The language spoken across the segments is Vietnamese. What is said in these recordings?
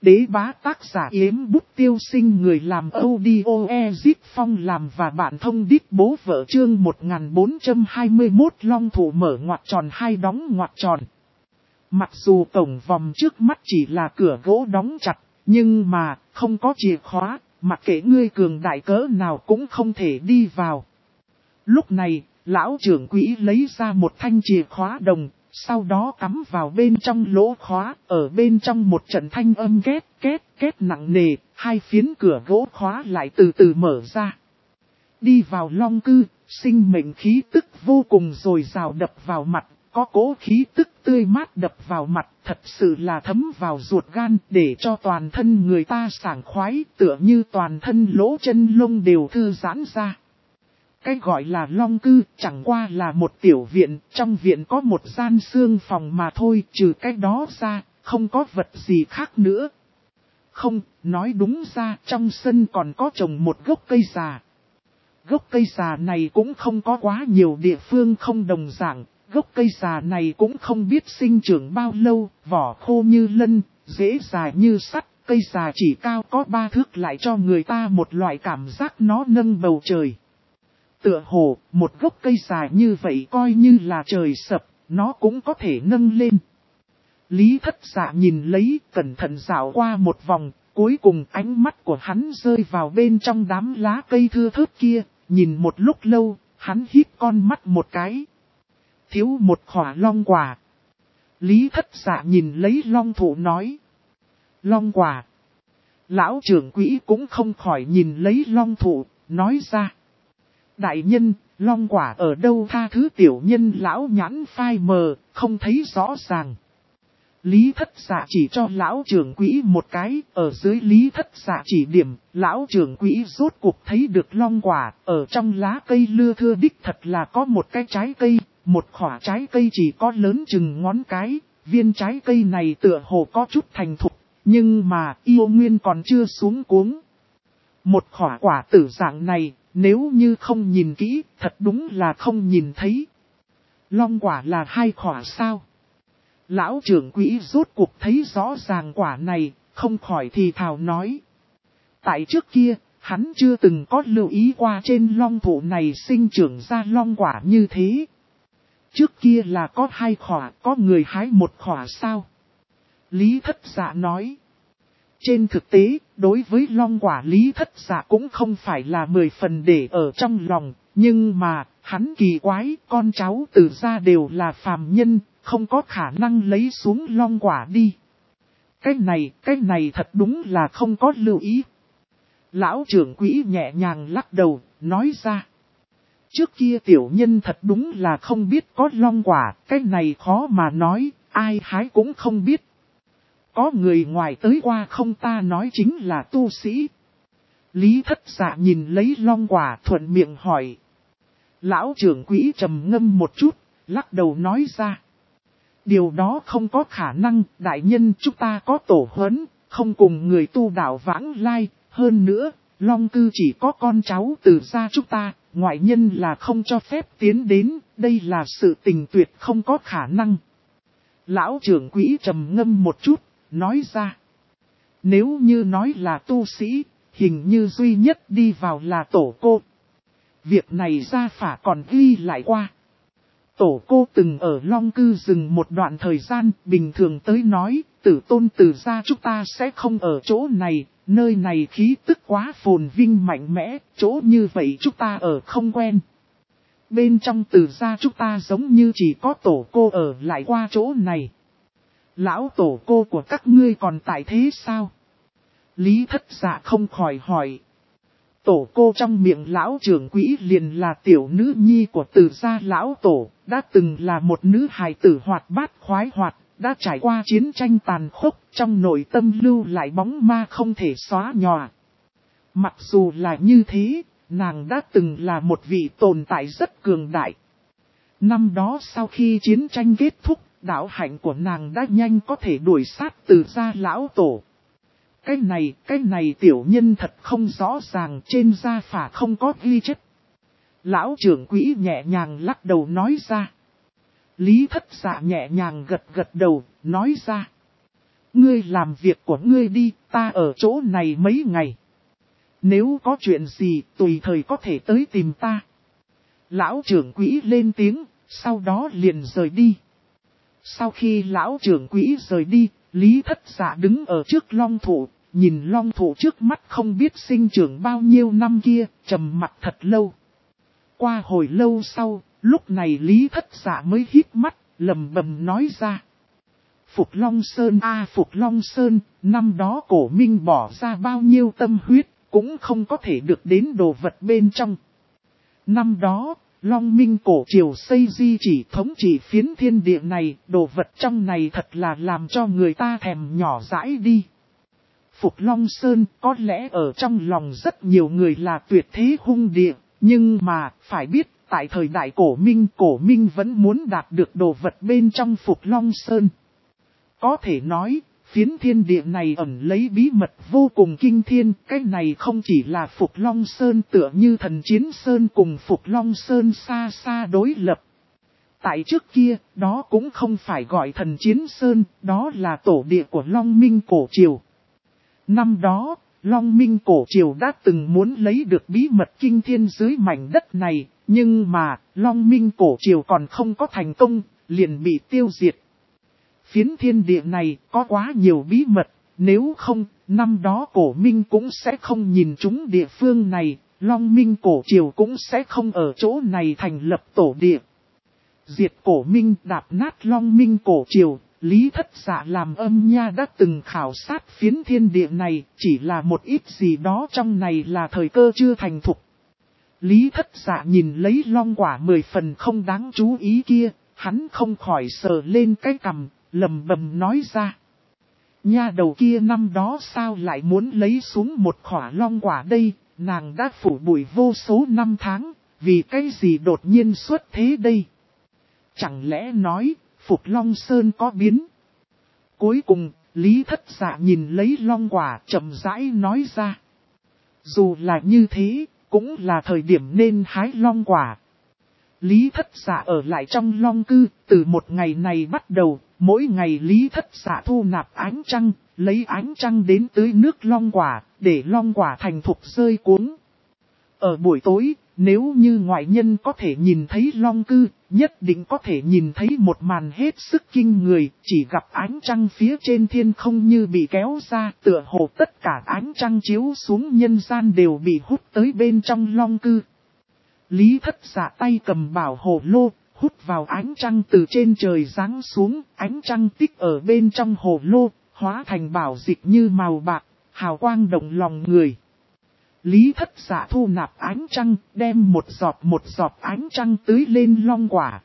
Đế bá tác giả Yếm Bút Tiêu Sinh, người làm audio Ezip Phong làm và bạn thông đít bố vợ. Chương 1421 Long thủ mở ngoặc tròn hai đóng ngoặc tròn. Mặc dù cổng vòng trước mắt chỉ là cửa gỗ đóng chặt, nhưng mà không có chìa khóa, mặc kệ ngươi cường đại cỡ nào cũng không thể đi vào. Lúc này, lão trưởng quỹ lấy ra một thanh chìa khóa đồng, sau đó cắm vào bên trong lỗ khóa, ở bên trong một trận thanh âm két két két nặng nề, hai phiến cửa gỗ khóa lại từ từ mở ra. Đi vào Long cư, sinh mệnh khí tức vô cùng dồi dào đập vào mặt, có cỗ khí tức tươi mát đập vào mặt, thật sự là thấm vào ruột gan, để cho toàn thân người ta sảng khoái, tựa như toàn thân lỗ chân lông đều thư giãn ra. Cái gọi là Long cư chẳng qua là một tiểu viện, trong viện có một gian xương phòng mà thôi, trừ cái đó ra, không có vật gì khác nữa. Không, nói đúng ra, trong sân còn có trồng một gốc cây già. Gốc cây già này cũng không có quá nhiều địa phương không đồng dạng, gốc cây già này cũng không biết sinh trưởng bao lâu, vỏ khô như lân, rễ dài như sắt, cây già chỉ cao có 3 thước lại cho người ta một loại cảm giác nó nâng bầu trời. Tựa hồ, một gốc cây dài như vậy coi như là trời sập, nó cũng có thể nâng lên. Lý Thất Dạ nhìn lấy, cẩn thận dạo qua một vòng, cuối cùng ánh mắt của hắn rơi vào bên trong đám lá cây thưa thớt kia, nhìn một lúc lâu, hắn híp con mắt một cái. Thiếu một khỏa long quả. Lý Thất Dạ nhìn lấy long thụ nói. Long quả. Lão trưởng quỹ cũng không khỏi nhìn lấy long thụ, nói ra. Đại nhân, long quả ở đâu, tha thứ tiểu nhân lão nhãn phai mờ, không thấy rõ ràng. Lý Thất Dạ chỉ cho lão trưởng quỹ một cái, ở dưới Lý Thất Dạ chỉ điểm, lão trưởng quỹ rốt cuộc thấy được long quả, ở trong lá cây lưa thưa đích thật là có một cái trái cây, một khỏa trái cây chỉ có lớn chừng ngón cái, viên trái cây này tựa hồ có chút thành thục, nhưng mà yêu nguyên còn chưa xuống cuống. Một khỏa quả tử dạng này, nếu như không nhìn kỹ, thật đúng là không nhìn thấy. Long quả là 2 khỏa sao? Lão trưởng quỹ rốt cuộc thấy rõ ràng quả này, không khỏi thì thào nói. Tại trước kia, hắn chưa từng có lưu ý qua trên long thụ này sinh trưởng ra long quả như thế. Trước kia là có 2 khỏa, có người hái 1 khỏa sao? Lý Thất Dạ nói. Trên thực tế, đối với long quả Lý Thất Dạ cũng không phải là 10 phần để ở trong lòng, nhưng mà, hắn kỳ quái, con cháu từ gia đều là phàm nhân, không có khả năng lấy xuống long quả đi. Cái này thật đúng là không có lưu ý. Lão trưởng quỹ nhẹ nhàng lắc đầu, nói ra. Trước kia tiểu nhân thật đúng là không biết có long quả, cái này khó mà nói, ai hái cũng không biết. Có người ngoài tới qua không, ta nói chính là tu sĩ. Lý Thất Dạ nhìn lấy long quả thuận miệng hỏi. Lão trưởng quỹ trầm ngâm một chút, lắc đầu nói ra. Điều đó không có khả năng, đại nhân chúng ta có tổ huấn, không cùng người tu đạo vãng lai, hơn nữa, long cư chỉ có con cháu từ gia chúng ta, ngoại nhân là không cho phép tiến đến, đây là sự tình tuyệt không có khả năng. Lão trưởng quỹ trầm ngâm một chút, nói ra. Nếu như nói là tu sĩ, hình như duy nhất đi vào là tổ cô. Việc này gia phả còn ghi lại qua. Tổ cô từng ở Long cư dừng một đoạn thời gian, bình thường tới nói, tử tôn từ gia chúng ta sẽ không ở chỗ này, nơi này khí tức quá phồn vinh mạnh mẽ, chỗ như vậy chúng ta ở không quen. Bên trong từ gia chúng ta giống như chỉ có tổ cô ở lại qua chỗ này. Lão tổ cô của các ngươi còn tại thế sao? Lý Thất Dạ không khỏi hỏi. Tổ cô trong miệng lão trưởng quỹ liền là tiểu nữ nhi của từ gia lão tổ, đã từng là một nữ hài tử hoạt bát khoái hoạt, đã trải qua chiến tranh tàn khốc, trong nội tâm lưu lại bóng ma không thể xóa nhòa. Mặc dù là như thế, nàng đã từng là một vị tồn tại rất cường đại. Năm đó sau khi chiến tranh kết thúc, đạo hạnh của nàng đã nhanh có thể đuổi sát từ gia lão tổ. Cái này tiểu nhân thật không rõ ràng, trên gia phả không có ghi chép. Lão trưởng quỹ nhẹ nhàng lắc đầu nói ra. Lý Thất Dạ nhẹ nhàng gật gật đầu, nói ra. ngươi làm việc của ngươi đi, ta ở chỗ này mấy ngày. Nếu có chuyện gì, tùy thời có thể tới tìm ta. Lão trưởng quỹ lên tiếng, sau đó liền rời đi. Sau khi lão trưởng quỹ rời đi, Lý Thất Dạ đứng ở trước long thụ, nhìn long thụ trước mắt không biết sinh trưởng bao nhiêu năm kia, trầm mặt thật lâu. Qua hồi lâu sau, lúc này Lý Thất Dạ mới hít mắt, lẩm bẩm nói ra. Phục Long Sơn Phục Long Sơn, năm đó Cổ Minh bỏ ra bao nhiêu tâm huyết, cũng không có thể được đến đồ vật bên trong. Năm đó, Long Minh cổ triều xây di chỉ thống trị phiến thiên địa này, đồ vật trong này thật là làm cho người ta thèm nhỏ dãi đi. Phục Long Sơn có lẽ ở trong lòng rất nhiều người là tuyệt thế hung địa, nhưng mà phải biết tại thời đại Cổ Minh vẫn muốn đạt được đồ vật bên trong Phục Long Sơn. Có thể nói, phiến thiên địa này ẩn lấy bí mật vô cùng kinh thiên, cái này không chỉ là Phục Long Sơn tựa như Thần Chiến Sơn cùng Phục Long Sơn xa xa đối lập. Tại trước kia, đó cũng không phải gọi Thần Chiến Sơn, đó là tổ địa của Long Minh cổ triều. Năm đó, Long Minh cổ triều đã từng muốn lấy được bí mật kinh thiên dưới mảnh đất này, nhưng mà, Long Minh cổ triều còn không có thành công, liền bị tiêu diệt. Phiến thiên địa này có quá nhiều bí mật, nếu không, năm đó Cổ Minh cũng sẽ không nhìn chúng địa phương này, Long Minh cổ triều cũng sẽ không ở chỗ này thành lập tổ địa. Diệt Cổ Minh đạp nát Long Minh cổ triều, Lý Thất Dạ làm âm nha đã từng khảo sát phiến thiên địa này, chỉ là một ít gì đó trong này là thời cơ chưa thành thục. Lý Thất Dạ nhìn lấy long quả 10 phần không đáng chú ý kia, hắn không khỏi sờ lên cái cằm, lầm bầm nói ra. Nha đầu kia năm đó sao lại muốn lấy xuống một khỏa long quả đây, nàng đã phủ bụi vô số năm tháng, vì cái gì đột nhiên xuất thế đây? Chẳng lẽ nói, Phục Long Sơn có biến? Cuối cùng, Lý Thất Dạ nhìn lấy long quả chậm rãi nói ra. Dù là như thế, cũng là thời điểm nên hái long quả. Lý Thất Dạ ở lại trong long cư, từ một ngày này bắt đầu, mỗi ngày Lý Thất Dạ thu nạp ánh trăng, lấy ánh trăng đến tưới nước long quả, để long quả thành thục rơi cuống. Ở buổi tối, nếu như ngoại nhân có thể nhìn thấy long cư, nhất định có thể nhìn thấy một màn hết sức kinh người, chỉ gặp ánh trăng phía trên thiên không như bị kéo ra, tựa hồ tất cả ánh trăng chiếu xuống nhân gian đều bị hút tới bên trong long cư. Lý Thất Dạ tay cầm bảo hồ lô, hút vào ánh trăng từ trên trời giáng xuống, ánh trăng tích ở bên trong hồ lô, hóa thành bảo dịch như màu bạc, hào quang động lòng người. Lý Thất Dạ thu nạp ánh trăng, đem một giọt ánh trăng tưới lên long quả.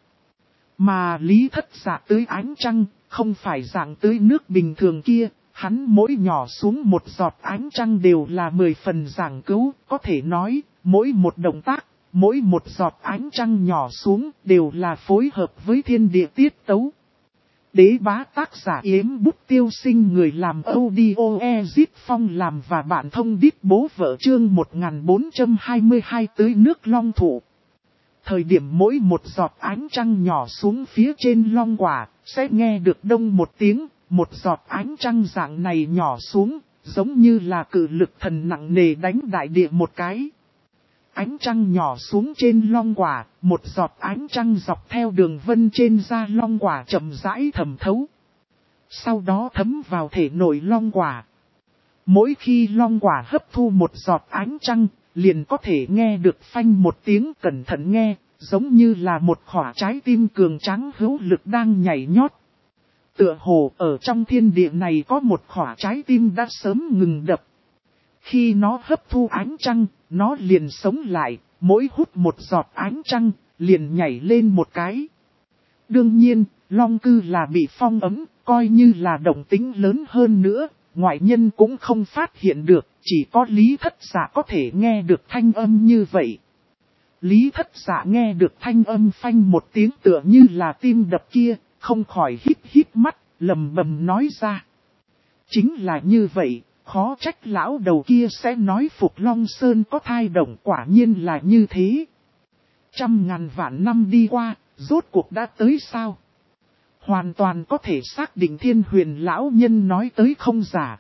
Mà Lý Thất Dạ tưới ánh trăng, không phải dạng tưới nước bình thường kia, hắn mỗi nhỏ xuống một giọt ánh trăng đều là 10 phần giảng cứu, có thể nói, mỗi một động tác, mỗi một giọt ánh trăng nhỏ xuống đều là phối hợp với thiên địa tiết tấu. Đế bá tác giả Yếm Bút Tiêu Sinh, người làm audio Ezit Phong làm và bạn thông đít bố vợ chương 1422 tưới nước long thụ. Thời điểm mỗi một giọt ánh trăng nhỏ xuống phía trên long quả, sẽ nghe được đông một tiếng, một giọt ánh trăng dạng này nhỏ xuống, giống như là cự lực thần nặng nề đánh đại địa một cái. Ánh trăng nhỏ xuống trên long quả, một giọt ánh trăng dọc theo đường vân trên da long quả chậm rãi thẩm thấu. Sau đó thấm vào thể nội long quả. Mỗi khi long quả hấp thu một giọt ánh trăng, liền có thể nghe được phanh một tiếng, cẩn thận nghe, giống như là một khỏa trái tim cường tráng hữu lực đang nhảy nhót. Tựa hồ ở trong thiên địa này có một khỏa trái tim đã sớm ngừng đập. Khi nó hấp thu ánh trăng, nó liền sống lại, mỗi hút một giọt ánh trăng, liền nhảy lên một cái. Đương nhiên, long cư là bị phong ấm, coi như là động tính lớn hơn nữa, ngoại nhân cũng không phát hiện được, chỉ có Lý Thất Dạ có thể nghe được thanh âm như vậy. Lý Thất Dạ nghe được thanh âm phanh một tiếng tựa như là tim đập kia, không khỏi hít mắt, lầm bầm nói ra. Chính là như vậy. Khó trách lão đầu kia sẽ nói Phục Long Sơn có thai động, quả nhiên là như thế. 100.000 vạn năm đi qua, rốt cuộc đã tới sao? hoàn toàn có thể xác định Thiên Huyền lão nhân nói tới không giả.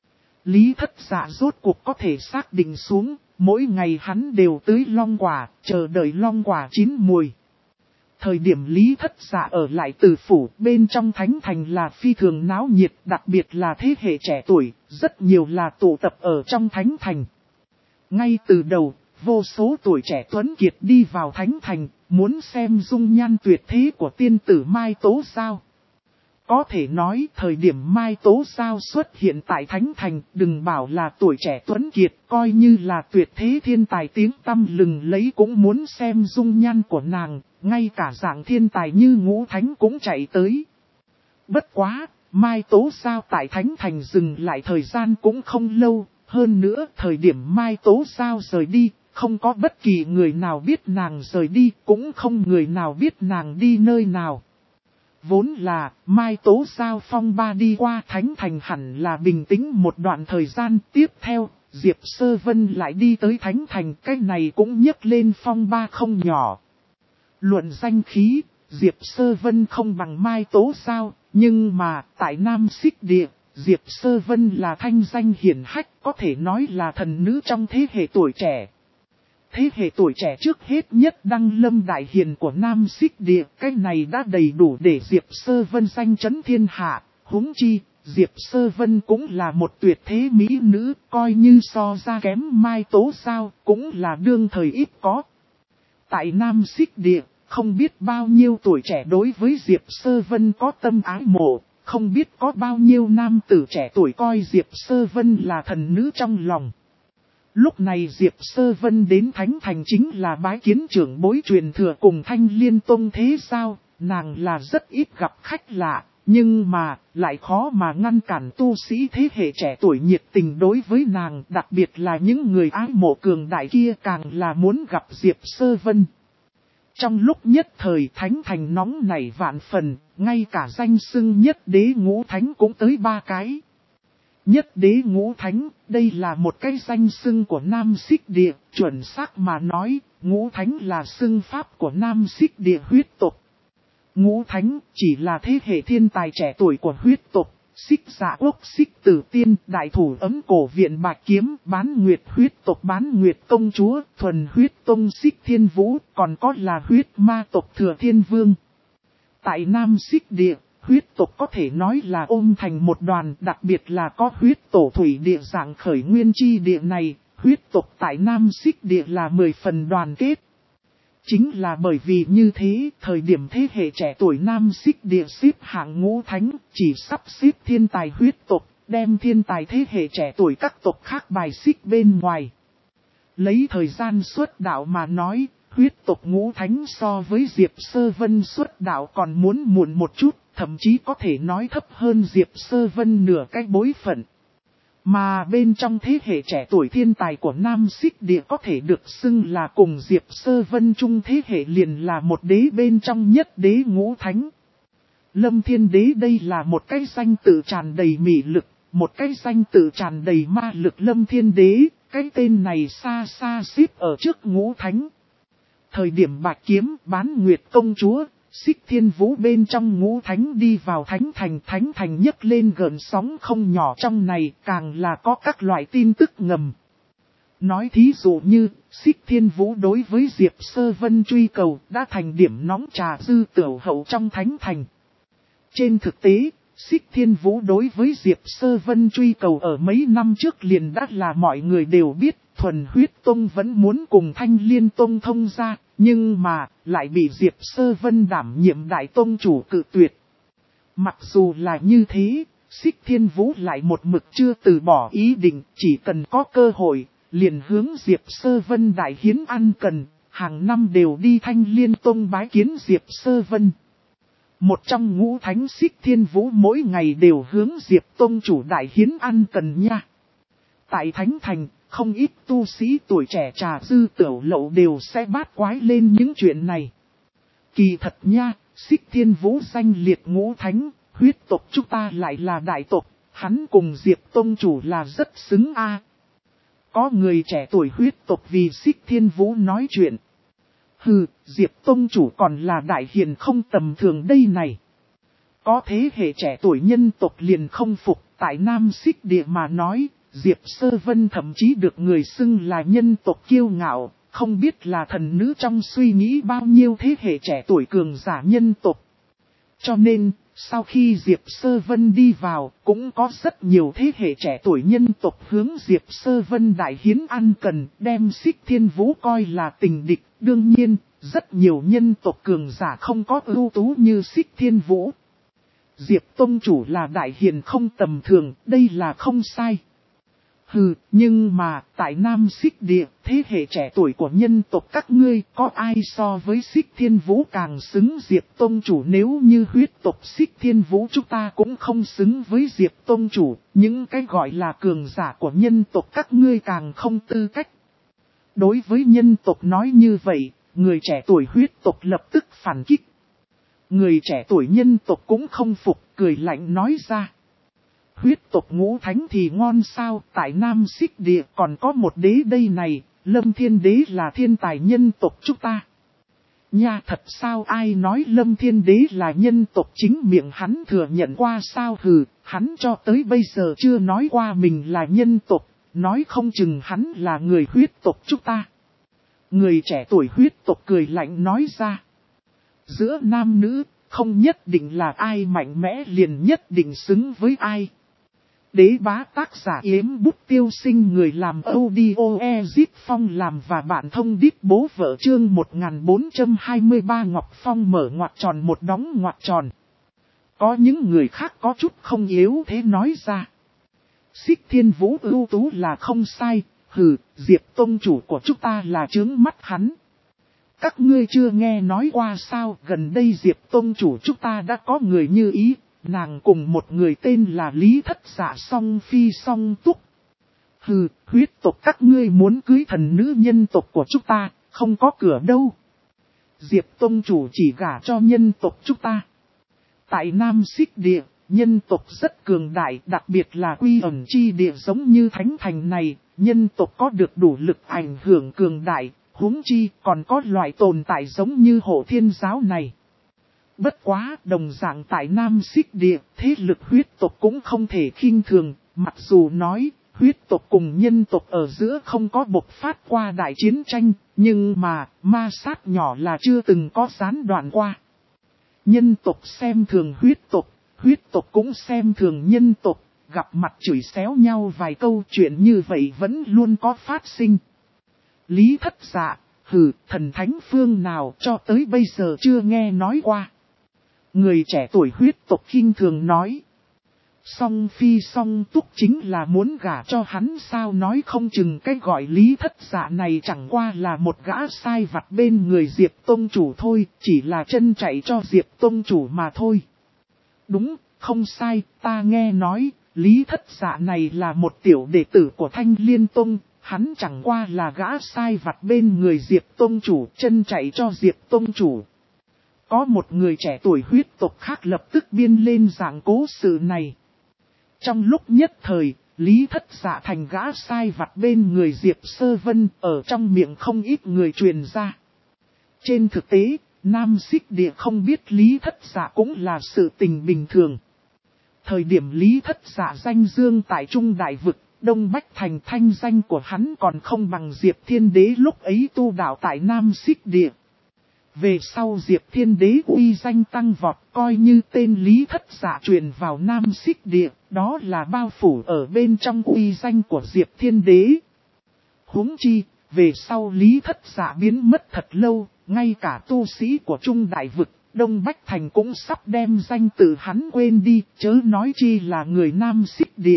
Lý Thất Dạ rốt cuộc có thể xác định xuống, mỗi ngày hắn đều tưới long quả, chờ đợi long quả chín mùi. Thời điểm Lý Thất Dạ ở lại Từ phủ, bên trong thánh thành là phi thường náo nhiệt, đặc biệt là thế hệ trẻ tuổi, rất nhiều là tụ tập ở trong thánh thành. Ngay từ đầu, vô số tuổi trẻ tuấn kiệt đi vào thánh thành, muốn xem dung nhan tuyệt thế của tiên tử Mai Tố Giao. Có thể nói thời điểm Mai Tố Giao xuất hiện tại thánh thành, đừng bảo là tuổi trẻ tuấn kiệt, coi như là tuyệt thế thiên tài tiếng tăm lừng lấy cũng muốn xem dung nhan của nàng, ngay cả dạng thiên tài như Ngũ Thánh cũng chạy tới. Bất quá, Mai Tố Giao tại thánh thành dừng lại thời gian cũng không lâu, hơn nữa thời điểm Mai Tố Giao rời đi, không có bất kỳ người nào biết nàng rời đi, cũng không người nào biết nàng đi nơi nào. Vốn là, Mai Tố Giao phong ba đi qua thánh thành hẳn là bình tĩnh một đoạn thời gian, tiếp theo, Diệp Sơ Vân lại đi tới thánh thành, cái này cũng nhấc lên phong ba không nhỏ. Luận danh khí, Diệp Sơ Vân không bằng Mai Tố Giao, nhưng mà, tại Nam Xích Địa, Diệp Sơ Vân là thanh danh hiển hách, có thể nói là thần nữ trong thế hệ tuổi trẻ. Thế hệ tuổi trẻ trước hết nhất đăng lâm đại hiền của Nam Xích Địa, cái này đã đầy đủ để Diệp Sơ Vân danh chấn thiên hạ, huống chi, Diệp Sơ Vân cũng là một tuyệt thế mỹ nữ, coi như so ra kém Mai Tố Giao, cũng là đương thời ít có. Tại Nam Xích Địa, không biết bao nhiêu tuổi trẻ đối với Diệp Sơ Vân có tâm ái mộ, không biết có bao nhiêu nam tử trẻ tuổi coi Diệp Sơ Vân là thần nữ trong lòng. Lúc này Diệp Sơ Vân đến Thánh Thành chính là bái kiến trưởng bối truyền thừa cùng Thanh Liên Tông thế sao, nàng là rất ít gặp khách lạ, nhưng mà lại khó mà ngăn cản tu sĩ thế hệ trẻ tuổi nhiệt tình đối với nàng, đặc biệt là những người ái mộ cường đại kia càng là muốn gặp Diệp Sơ Vân. Trong lúc nhất thời Thánh Thành nóng nảy vạn phần, ngay cả danh xưng nhất đế ngũ thánh cũng tới 3 cái. Nhất đế ngũ thánh, đây là một cái danh xưng của Nam Xích Địa, chuẩn xác mà nói, ngũ thánh là xưng pháp của Nam Xích Địa huyết tộc. Ngũ thánh chỉ là thế hệ thiên tài trẻ tuổi của huyết tộc, Xích Dạ Quốc Xích Tử Tiên, đại thủ ấm cổ viện Bạch Kiếm, Bán Nguyệt huyết tộc Bán Nguyệt công chúa, thuần huyết tông Xích Thiên Vũ, còn có là huyết ma tộc Thừa Thiên Vương. Tại Nam Xích Địa, huyết tộc có thể nói là ôm thành một đoàn, đặc biệt là có huyết tổ thủy địa dạng khởi nguyên chi địa này, huyết tộc tại Nam Xích Địa là 10 phần đoàn kết. Chính là bởi vì như thế, thời điểm thế hệ trẻ tuổi Nam Xích Địa xếp hạng ngũ thánh, chỉ sắp xếp thiên tài huyết tộc, đem thiên tài thế hệ trẻ tuổi các tộc khác bài xích bên ngoài. Lấy thời gian xuất đạo mà nói, huyết tộc ngũ thánh so với Diệp Sơ Vân xuất đạo còn muốn muộn một chút, thậm chí có thể nói thấp hơn Diệp Sơ Vân nửa cái bối phận. Mà bên trong thế hệ trẻ tuổi thiên tài của Nam Xích Địa có thể được xưng là cùng Diệp Sơ Vân chung thế hệ liền là một đế bên trong nhất đế ngũ thánh. Lâm Thiên Đế đây là một cái danh tự tràn đầy mị lực, một cái danh tự tràn đầy ma lực. Lâm Thiên Đế, cái tên này xa xa xếp ở trước ngũ thánh. Thời điểm Bạch Kiếm, Bán Nguyệt công chúa, Xích Thiên Vũ bên trong ngũ thánh đi vào thánh thành nhấc lên gợn sóng không nhỏ, trong này càng là có các loại tin tức ngầm. Nói thí dụ như, Xích Thiên Vũ đối với Diệp Sơ Vân truy cầu đã thành điểm nóng trà dư tiểu hậu trong thánh thành. Trên thực tế, Xích Thiên Vũ đối với Diệp Sơ Vân truy cầu ở mấy năm trước liền đã là mọi người đều biết, thuần huyết tông vẫn muốn cùng Thanh Liên Tông thông ra, nhưng mà lại bị Diệp Sơ Vân đảm nhiệm đại tông chủ cự tuyệt. Mặc dù là như thế, Xích Thiên Vũ lại một mực chưa từ bỏ ý định, chỉ cần có cơ hội, liền hướng Diệp Sơ Vân đại hiến ăn cần, hàng năm đều đi Thanh Liên Tông bái kiến Diệp Sơ Vân. Một trong ngũ thánh Xích Thiên Vũ mỗi ngày đều hướng Diệp Tông chủ đại hiến ăn cần nha. Tại Thánh Thành, không ít tu sĩ tuổi trẻ trà dư tiểu lậu đều sẽ bát quái lên những chuyện này. Kỳ thật nha, Xích Thiên Vũ danh liệt ngũ thánh, huyết tộc chúng ta lại là đại tộc, hắn cùng Diệp Tông chủ là rất xứng a. Có người trẻ tuổi huyết tộc vì Xích Thiên Vũ nói chuyện. Hừ, Diệp Tông chủ còn là đại hiền không tầm thường đây này. Có thế hệ trẻ tuổi nhân tộc liền không phục, tại Nam Xích Địa mà nói, Diệp Sơ Vân thậm chí được người xưng là nhân tộc kiêu ngạo, không biết là thần nữ trong suy nghĩ bao nhiêu thế hệ trẻ tuổi cường giả nhân tộc. Cho nên, sau khi Diệp Sơ Vân đi vào, cũng có rất nhiều thế hệ trẻ tuổi nhân tộc hướng Diệp Sơ Vân đại hiến ăn cần, đem Xích Thiên Vũ coi là tình địch. Đương nhiên, rất nhiều nhân tộc cường giả không có ưu tú như Xích Thiên Vũ. Diệp Tông Chủ là đại hiền không tầm thường, đây là không sai. Hừ, nhưng mà, tại Nam Xích Địa, thế hệ trẻ tuổi của nhân tộc các ngươi, có ai so với Xích Thiên Vũ càng xứng Diệp Tông Chủ? Nếu như huyết tộc Xích Thiên Vũ chúng ta cũng không xứng với Diệp Tông Chủ, những cái gọi là cường giả của nhân tộc các ngươi càng không tư cách. Đối với nhân tộc nói như vậy, người trẻ tuổi huyết tộc lập tức phản kích. Người trẻ tuổi nhân tộc cũng không phục, cười lạnh nói ra. Huyết tộc Ngũ Thánh thì ngon sao, tại Nam Xích Địa còn có một đế đây này, Lâm Thiên Đế là thiên tài nhân tộc chúng ta. Nha, thật sao? Ai nói Lâm Thiên Đế là nhân tộc? Chính miệng hắn thừa nhận qua sao? Hừ, hắn cho tới bây giờ chưa nói qua mình là nhân tộc, nói không chừng hắn là người huyết tộc chúng ta. Người trẻ tuổi huyết tộc cười lạnh nói ra. Giữa nam nữ, không nhất định là ai mạnh mẽ liền nhất định xứng với ai. Đế bá tác giả Yếm Bút Tiêu Sinh, người làm audio Ezip Phong làm và bạn thông điệp bố vợ. Chương 1423 Ngọc Phong mở ngoặc tròn một đóng ngoặc tròn. Có những người khác có chút không yếu thế nói ra. Xích Thiên Vũ ưu tú là không sai, hừ, Diệp Tông Chủ của chúng ta là trướng mắt hắn. Các ngươi chưa nghe nói qua sao? Gần đây Diệp Tông Chủ chúng ta đã có người như ý. Nàng cùng một người tên là Lý Thất Dạ song phi song túc. Hừ, huyết tộc các ngươi muốn cưới thần nữ nhân tộc của chúng ta, không có cửa đâu. Diệp Tông Chủ chỉ gả cho nhân tộc chúng ta. Tại Nam Xích Địa, nhân tộc rất cường đại, đặc biệt là Quy Ẩn Chi Địa giống như Thánh Thành này, nhân tộc có được đủ lực ảnh hưởng cường đại, huống chi còn có loại tồn tại giống như Hộ Thiên Giáo này. Bất quá, đồng dạng tại Nam Xích Địa, thế lực huyết tộc cũng không thể khinh thường, mặc dù nói, huyết tộc cùng nhân tộc ở giữa không có bộc phát qua đại chiến tranh, nhưng mà, ma sát nhỏ là chưa từng có gián đoạn qua. Nhân tộc xem thường huyết tộc cũng xem thường nhân tộc, gặp mặt chửi xéo nhau vài câu, chuyện như vậy vẫn luôn có phát sinh. Lý Thất Dạ, hừ, thần thánh phương nào cho tới bây giờ chưa nghe nói qua. Người trẻ tuổi huyết tộc khinh thường nói. Song phi song túc chính là muốn gả cho hắn sao? Nói không chừng cái gọi Lý Thất Dạ này chẳng qua là một gã sai vặt bên người Diệp Tông Chủ thôi, chỉ là chân chạy cho Diệp Tông Chủ mà thôi. Đúng, không sai, ta nghe nói, Lý Thất Dạ này là một tiểu đệ tử của Thanh Liên Tông, hắn chẳng qua là gã sai vặt bên người Diệp Tông Chủ, chân chạy cho Diệp Tông Chủ. Có một người trẻ tuổi huyết tộc khác lập tức biên lên dạng cố sự này. Trong lúc nhất thời, Lý Thất Dạ thành gã sai vặt bên người Diệp Sơ Vân, ở trong miệng không ít người truyền ra. Trên thực tế, Nam Xích Địa không biết Lý Thất Dạ cũng là sự tình bình thường. Thời điểm Lý Thất Dạ danh dương tại Trung Đại Vực, Đông Bách Thành, thanh danh của hắn còn không bằng Diệp Thiên Đế lúc ấy tu đạo tại Nam Xích Địa. Về sau Diệp Thiên Đế uy danh tăng vọt, coi như tên Lý Thất Dạ truyền vào Nam Xích Địa, đó là bao phủ ở bên trong uy danh của Diệp Thiên Đế. Huống chi, về sau Lý Thất Dạ biến mất thật lâu, ngay cả tu sĩ của Trung Đại Vực, Đông Bách Thành cũng sắp đem danh từ hắn quên đi, chớ nói chi là người Nam Xích Địa.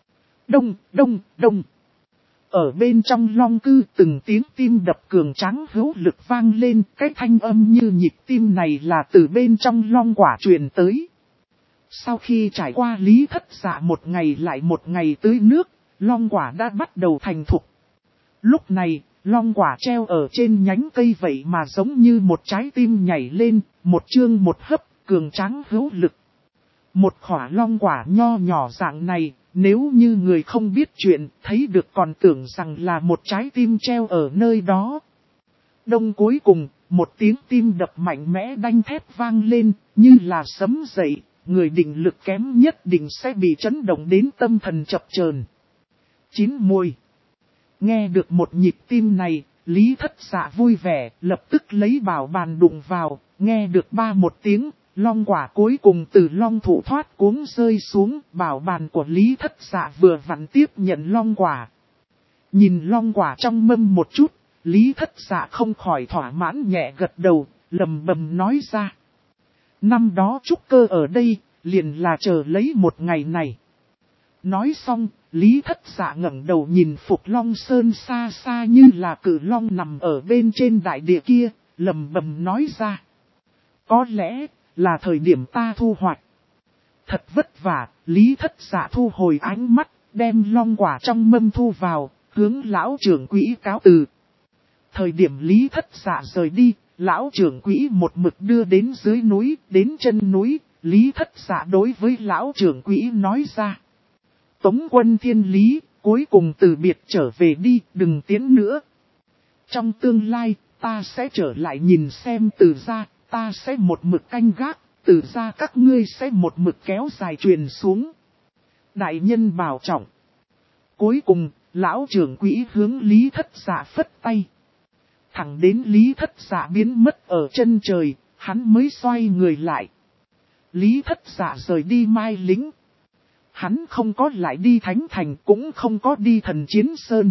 Đông. Ở bên trong long cư từng tiếng tim đập cường tráng hữu lực vang lên, cái thanh âm như nhịp tim này là từ bên trong long quả truyền tới. Sau khi trải qua Lý Thất Dạ một ngày lại một ngày tưới nước, long quả đã bắt đầu thành thục. Lúc này, long quả treo ở trên nhánh cây vậy mà giống như một trái tim nhảy lên, một chương một hấp, cường tráng hữu lực. Một khỏa long quả nho nhỏ dạng này, nếu như người không biết chuyện, thấy được còn tưởng rằng là một trái tim treo ở nơi đó. Đông cuối cùng, một tiếng tim đập mạnh mẽ đanh thép vang lên, như là sấm dậy, người định lực kém nhất định sẽ bị chấn động đến tâm thần chập chờn. Chín muồi. Nghe được một nhịp tim này, Lý Thất Dạ vui vẻ, lập tức lấy bảo bàn đụng vào, nghe được ba một tiếng, long quả cuối cùng từ long thụ thoát cuống rơi xuống, bảo bàn của Lý Thất Dạ vừa vặn tiếp nhận long quả. Nhìn long quả trong mâm một chút, Lý Thất Dạ không khỏi thỏa mãn nhẹ gật đầu, lầm bầm nói ra. Năm đó trúc cơ ở đây, liền là chờ lấy một ngày này. Nói xong, Lý Thất Dạ ngẩng đầu nhìn Phục Long Sơn xa xa như là cử long nằm ở bên trên đại địa kia, lầm bầm nói ra. Có lẽ là thời điểm ta thu hoạch. Thật vất vả, Lý Thất Dạ thu hồi ánh mắt, đem long quả trong mâm thu vào, hướng lão trưởng quỹ cáo từ. Thời điểm Lý Thất Dạ rời đi, lão trưởng quỹ một mực đưa đến dưới núi, đến chân núi, Lý Thất Dạ đối với lão trưởng quỹ nói ra. Tống quân thiên lý, cuối cùng từ biệt trở về đi, đừng tiến nữa. Trong tương lai, ta sẽ trở lại nhìn xem từ gia, ta sẽ một mực canh gác, từ gia các ngươi sẽ một mực kéo dài truyền xuống. Đại nhân bảo trọng. Cuối cùng, lão trưởng quỹ hướng Lý Thất Dạ phất tay. Thẳng đến Lý Thất Dạ biến mất ở chân trời, hắn mới xoay người lại. Lý Thất Dạ rời đi Mai Lĩnh. Hắn không có lại đi Thánh Thành, cũng không có đi Thần Chiến Sơn.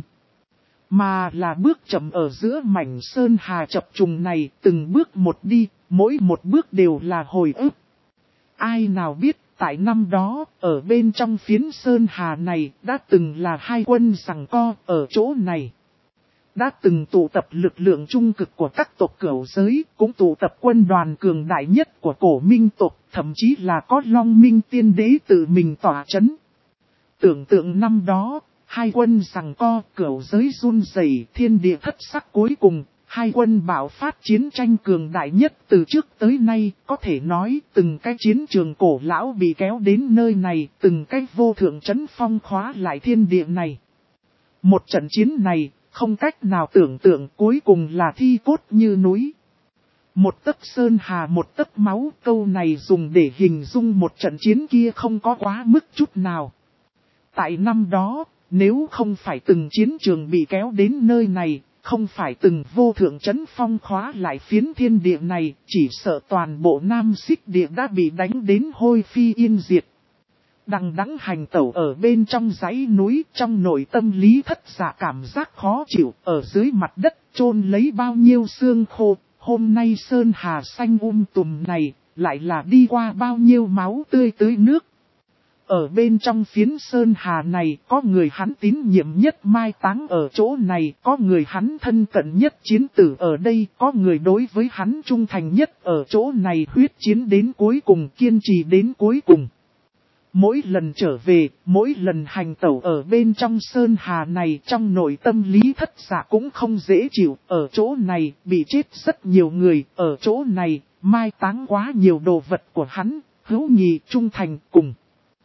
Mà là bước chậm ở giữa mảnh sơn hà chập trùng này, từng bước một đi, mỗi một bước đều là hồi ức. Ai nào biết, tại năm đó, ở bên trong phiến sơn hà này, đã từng là hai quân giằng co ở chỗ này. Đã từng tụ tập lực lượng trung cực của các tộc cửu giới, cũng tụ tập quân đoàn cường đại nhất của cổ minh tộc, thậm chí là có Long Minh Tiên Đế tự mình tỏa chấn. Tưởng tượng năm đó, hai quân giằng co, cửu giới run rẩy, thiên địa thất sắc cuối cùng, hai quân bạo phát chiến tranh cường đại nhất từ trước tới nay, có thể nói từng cái chiến trường cổ lão bị kéo đến nơi này, từng cái vô thượng chấn phong khóa lại thiên địa này. Một trận chiến này, không cách nào tưởng tượng, cuối cùng là thi cốt như núi. Một tấc sơn hà một tấc máu, câu này dùng để hình dung một trận chiến kia không có quá mức chút nào. Tại năm đó, nếu không phải từng chiến trường bị kéo đến nơi này, không phải từng vô thượng chấn phong khóa lại phiến thiên địa này, chỉ sợ toàn bộ Nam Xích địa đã bị đánh đến hôi phi yên diệt. Đằng đẵng hành tẩu ở bên trong dãy núi, trong nội tâm Lý Thất Dạ cảm giác khó chịu, ở dưới mặt đất chôn lấy bao nhiêu xương khô, hôm nay sơn hà xanh tùm này, lại là đi qua bao nhiêu máu tươi tưới nước. Ở bên trong phiến sơn hà này, có người hắn tín nhiệm nhất mai táng ở chỗ này, có người hắn thân cận nhất chiến tử ở đây, có người đối với hắn trung thành nhất ở chỗ này, huyết chiến đến cuối cùng, kiên trì đến cuối cùng. Mỗi lần trở về, mỗi lần hành tẩu ở bên trong sơn hà này, trong nội tâm Lý Thất Dạ cũng không dễ chịu, ở chỗ này bị chết rất nhiều người, ở chỗ này mai táng quá nhiều đồ vật của hắn, hữu nghị trung thành cùng.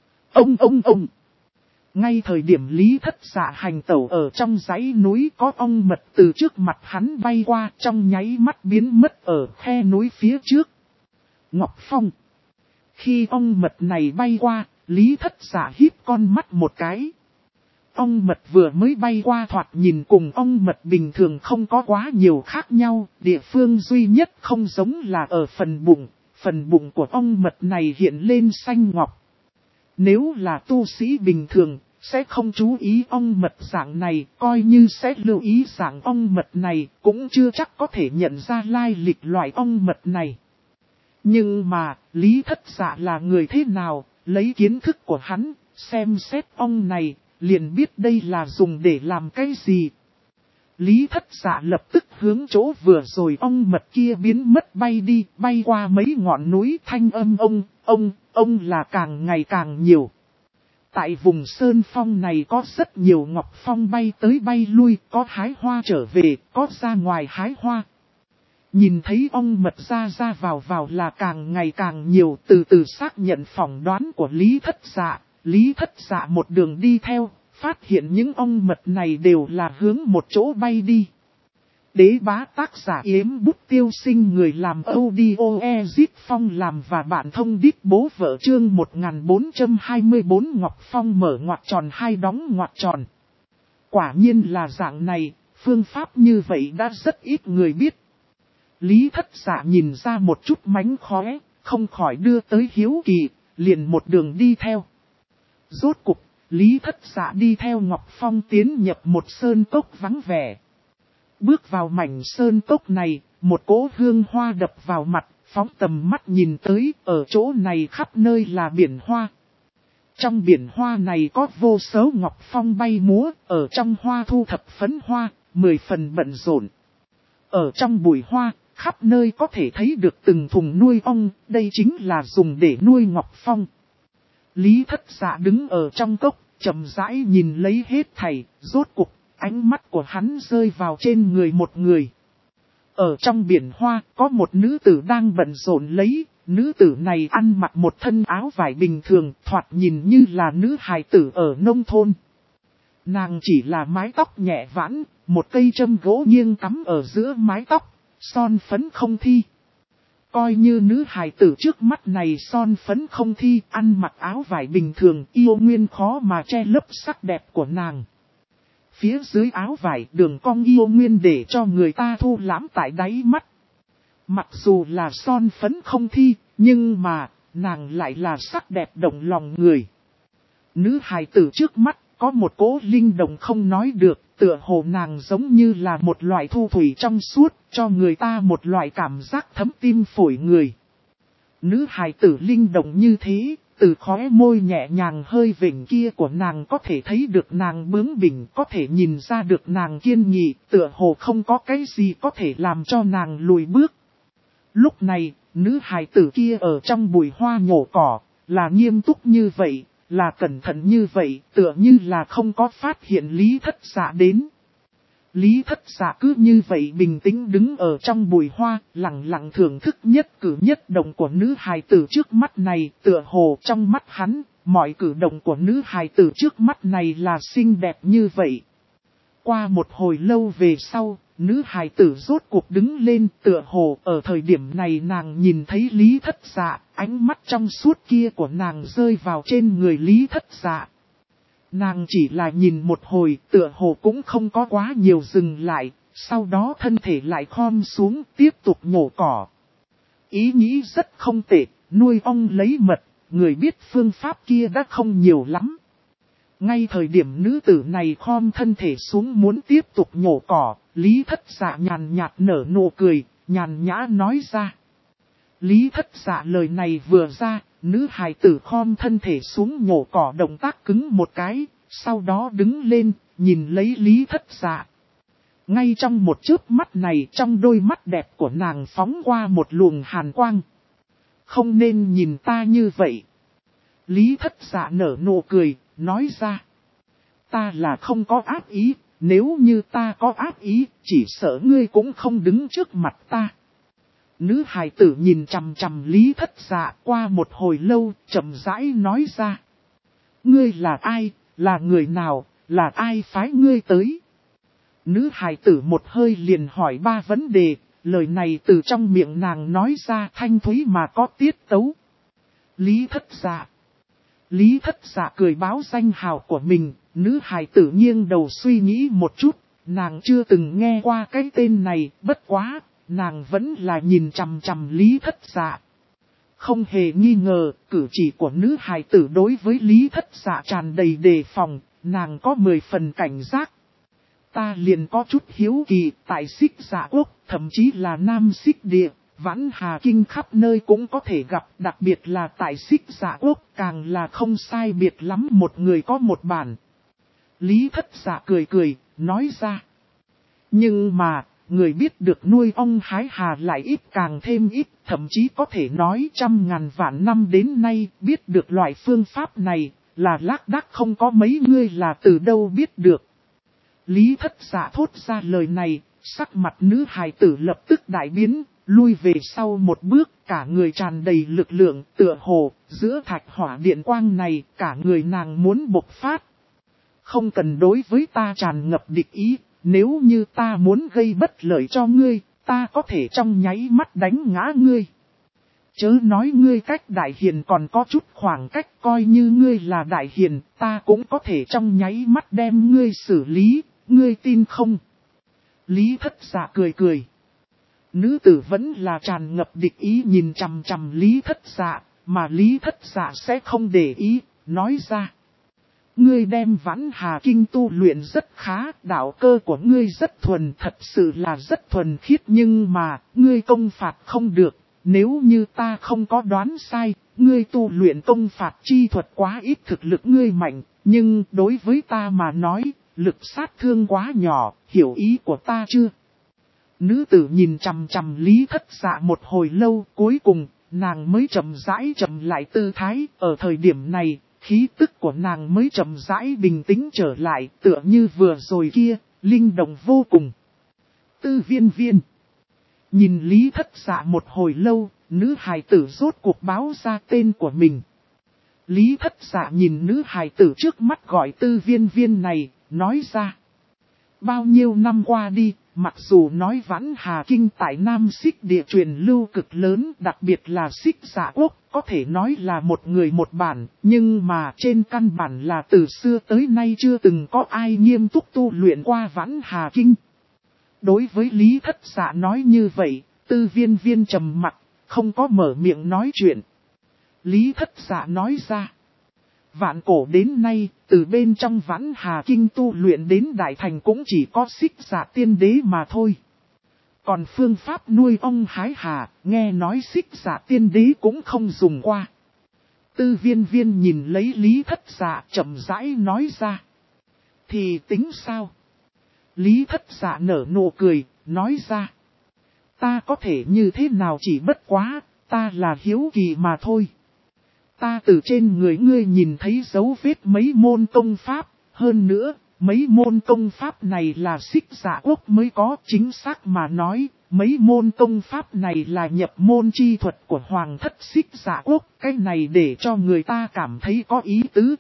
Ông. Ngay thời điểm Lý Thất Dạ hành tẩu ở trong dãy núi, có ong mật từ trước mặt hắn bay qua, trong nháy mắt biến mất ở khe núi phía trước. Ngọc Phong. Khi ong mật này bay qua, Lý Thất Dạ híp con mắt một cái. Ong mật vừa mới bay qua thoạt nhìn cùng ong mật bình thường không có quá nhiều khác nhau, địa phương duy nhất không giống là ở phần bụng của ong mật này hiện lên xanh ngọc. Nếu là tu sĩ bình thường, sẽ không chú ý ong mật dạng này, coi như sẽ lưu ý dạng ong mật này, cũng chưa chắc có thể nhận ra lai lịch loại ong mật này. Nhưng mà, Lý Thất Dạ là người thế nào, lấy kiến thức của hắn, xem xét ong này, liền biết đây là dùng để làm cái gì. Lý Thất Dạ lập tức hướng chỗ vừa rồi ong mật kia biến mất bay đi, bay qua mấy ngọn núi, thanh âm ông là càng ngày càng nhiều. Tại vùng sơn phong này có rất nhiều ngọc phong bay tới bay lui, có hái hoa trở về, có ra ngoài hái hoa. Nhìn thấy ong mật ra vào là càng ngày càng nhiều, từ từ xác nhận phỏng đoán của Lý Thất Dạ. Lý Thất Dạ một đường đi theo, phát hiện những ong mật này đều là hướng một chỗ bay đi. Đế bá tác giả Yếm Bút Tiêu Sinh, người làm audio Ezit Phong làm và bạn thông đít bố vợ, chương 1424 Ngọc Phong mở ngoặc tròn hai đóng ngoặc tròn. Quả nhiên là dạng này, phương pháp như vậy đã rất ít người biết. Lý Thất Dạ nhìn ra một chút mánh khóe, không khỏi đưa tới hiếu kỳ, liền một đường đi theo. Rốt cục, Lý Thất Dạ đi theo Ngọc Phong tiến nhập một sơn cốc vắng vẻ. Bước vào mảnh sơn cốc này, một cỗ hương hoa đập vào mặt, phóng tầm mắt nhìn tới, ở chỗ này khắp nơi là biển hoa. Trong biển hoa này có vô số Ngọc Phong bay múa, ở trong hoa thu thập phấn hoa, 10 phần bận rộn. Ở trong bụi hoa, khắp nơi có thể thấy được từng thùng nuôi ong, đây chính là dùng để nuôi Ngọc Phong. Lý Thất Dạ đứng ở trong cốc, chậm rãi nhìn lấy hết thảy, rốt cục, ánh mắt của hắn rơi vào trên người một người. Ở trong biển hoa, có một nữ tử đang bận rộn lấy, nữ tử này ăn mặc một thân áo vải bình thường, thoạt nhìn như là nữ hài tử ở nông thôn. Nàng chỉ là mái tóc nhẹ vãn, một cây châm gỗ nghiêng cắm ở giữa mái tóc, son phấn không thi. Coi như nữ hài tử trước mắt này son phấn không thi, ăn mặc áo vải bình thường, yêu nguyên khó mà che lấp sắc đẹp của nàng. Phía dưới áo vải đường cong yêu nguyên để cho người ta thu lãm tại đáy mắt. Mặc dù là son phấn không thi, nhưng mà, nàng lại là sắc đẹp động lòng người. Nữ hài tử trước mắt, có một cỗ linh động không nói được, tựa hồ nàng giống như là một loại thu thủy trong suốt, cho người ta một loại cảm giác thấm tim phổi người. Nữ hài tử linh động như thế, từ khóe môi nhẹ nhàng hơi vểnh kia của nàng có thể thấy được nàng bướng bỉnh, có thể nhìn ra được nàng kiên nghị, tựa hồ không có cái gì có thể làm cho nàng lùi bước. Lúc này, nữ hài tử kia ở trong bụi hoa nhổ cỏ, là nghiêm túc như vậy, là cẩn thận như vậy, tựa như là không có phát hiện Lý Thất Dạ đến. Lý Thất Dạ cứ như vậy bình tĩnh đứng ở trong bụi hoa, lặng lặng thưởng thức nhất cử nhất động của nữ hài tử trước mắt này, tựa hồ trong mắt hắn, mọi cử động của nữ hài tử trước mắt này là xinh đẹp như vậy. Qua một hồi lâu về sau, nữ hài tử rốt cuộc đứng lên, tựa hồ ở thời điểm này nàng nhìn thấy Lý Thất Dạ, ánh mắt trong suốt kia của nàng rơi vào trên người Lý Thất Dạ. Nàng chỉ là nhìn một hồi, tựa hồ cũng không có quá nhiều dừng lại, sau đó thân thể lại khom xuống tiếp tục nhổ cỏ. Ý nghĩ rất không tệ, nuôi ong lấy mật, người biết phương pháp kia đã không nhiều lắm. Ngay thời điểm nữ tử này khom thân thể xuống muốn tiếp tục nhổ cỏ, Lý Thất Dạ nhàn nhạt nở nụ cười, nhàn nhã nói ra. Lý Thất Dạ lời này vừa ra, nữ hài tử khom thân thể xuống nhổ cỏ động tác cứng một cái, sau đó đứng lên, nhìn lấy Lý Thất Dạ. Ngay trong một chớp mắt này, trong đôi mắt đẹp của nàng phóng qua một luồng hàn quang. Không nên nhìn ta như vậy. Lý Thất Dạ nở nụ cười, nói ra. Ta là không có ác ý, nếu như ta có ác ý, chỉ sợ ngươi cũng không đứng trước mặt ta. Nữ hài tử nhìn chằm chằm Lý Thất Dạ qua một hồi lâu, chậm rãi nói ra. Ngươi là ai, là người nào, là ai phái ngươi tới? Nữ hài tử một hơi liền hỏi 3 vấn đề, lời này từ trong miệng nàng nói ra thanh thúy mà có tiết tấu. Lý Thất Dạ. Lý Thất Dạ cười báo danh hào của mình, nữ hài tử nghiêng đầu suy nghĩ một chút, nàng chưa từng nghe qua cái tên này, bất quá, nàng vẫn là nhìn chằm chằm Lý Thất Dạ. Không hề nghi ngờ, cử chỉ của nữ hài tử đối với Lý Thất Dạ tràn đầy đề phòng, nàng có 10 phần cảnh giác. Ta liền có chút hiếu kỳ, tại Xích Dạ Quốc, thậm chí là Nam Xích Địa, Vãn Hà Kinh khắp nơi cũng có thể gặp, đặc biệt là tại Xích Dạ Quốc, càng là không sai biệt lắm một người có một bản. Lý Thất Dạ cười cười, nói ra. Nhưng mà, người biết được nuôi ong hái hà lại ít càng thêm ít, thậm chí có thể nói trăm ngàn vạn năm đến nay biết được loại phương pháp này, là lác đác không có mấy người là từ đâu biết được. Lý Thất Dạ thốt ra lời này, sắc mặt nữ hài tử lập tức đại biến, lui về sau một bước, cả người tràn đầy lực lượng, tựa hồ, giữa thạch hỏa điện quang này, cả người nàng muốn bộc phát. Không cần đối với ta tràn ngập địch ý, nếu như ta muốn gây bất lợi cho ngươi, ta có thể trong nháy mắt đánh ngã ngươi. Chớ nói ngươi cách đại hiền còn có chút khoảng cách, coi như ngươi là đại hiền, ta cũng có thể trong nháy mắt đem ngươi xử lý, ngươi tin không? Lý Thất Dạ cười cười. Nữ tử vẫn là tràn ngập địch ý nhìn chằm chằm Lý Thất Dạ, mà Lý Thất Dạ sẽ không để ý, nói ra. Ngươi đem Vãn Hà Kinh tu luyện rất khá, đạo cơ của ngươi rất thuần, thật sự là rất thuần khiết, nhưng mà, ngươi công phạt không được. Nếu như ta không có đoán sai, ngươi tu luyện công phạt chi thuật quá ít, thực lực ngươi mạnh, nhưng đối với ta mà nói, lực sát thương quá nhỏ, hiểu ý của ta chưa? Nữ tử nhìn chằm chằm Lý Thất Dạ một hồi lâu, cuối cùng, nàng mới chậm rãi chậm lại tư thái, ở thời điểm này, khí tức của nàng mới chậm rãi bình tĩnh trở lại, tựa như vừa rồi kia, linh động vô cùng. Tư Viên Viên nhìn Lý Thất Dạ một hồi lâu, nữ hài tử rốt cuộc báo ra tên của mình. Lý Thất Dạ nhìn nữ hài tử trước mắt gọi Tư Viên Viên này, nói ra. Bao nhiêu năm qua đi, mặc dù nói Vãn Hà Kinh tại Nam Xích địa truyền lưu cực lớn, đặc biệt là Xích Dạ Quốc, có thể nói là một người một bản, nhưng mà trên căn bản là từ xưa tới nay chưa từng có ai nghiêm túc tu luyện qua Vãn Hà Kinh. Đối với Lý Thất Dạ nói như vậy, Tư Viên Viên trầm mặc, không có mở miệng nói chuyện. Lý Thất Dạ nói ra. Vạn cổ đến nay, từ bên trong Vãn Hà Kinh tu luyện đến Đại Thành cũng chỉ có Xích Dạ Tiên Đế mà thôi. Còn phương pháp nuôi ong hái hà, nghe nói Xích Dạ Tiên Đế cũng không dùng qua. Tư Viên Viên nhìn lấy Lý Thất Dạ chậm rãi nói ra. Thì tính sao? Lý Thất Dạ nở nụ cười, nói ra. Ta có thể như thế nào chỉ bất quá, ta là hiếu kỳ mà thôi. Ta từ trên người ngươi nhìn thấy dấu vết mấy môn công pháp, hơn nữa, mấy môn công pháp này là Xích Dạ Quốc mới có, chính xác mà nói, mấy môn công pháp này là nhập môn chi thuật của Hoàng thất Xích Dạ Quốc, cái này để cho người ta cảm thấy có ý tứ.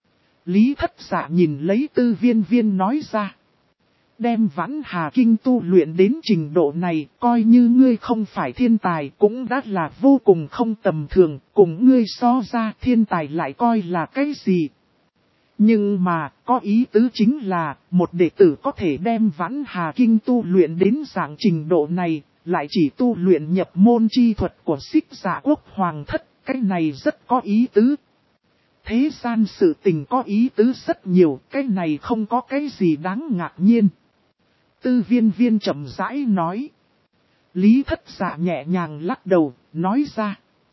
Lý Thất Dạ nhìn lấy Tư Viên Viên nói ra. Đem Vãn Hà Kinh tu luyện đến trình độ này, coi như ngươi không phải thiên tài cũng đã là vô cùng không tầm thường, cùng ngươi so ra thiên tài lại coi là cái gì. Nhưng mà, có ý tứ chính là, một đệ tử có thể đem Vãn Hà Kinh tu luyện đến dạng trình độ này, lại chỉ tu luyện nhập môn chi thuật của Xích Dạ Quốc Hoàng thất, cái này rất có ý tứ. Thế gian sự tình có ý tứ rất nhiều, cái này không có cái gì đáng ngạc nhiên. Tư Viên Viên chậm rãi nói. Lý Thất Dạ nhẹ nhàng lắc đầu, nói ra.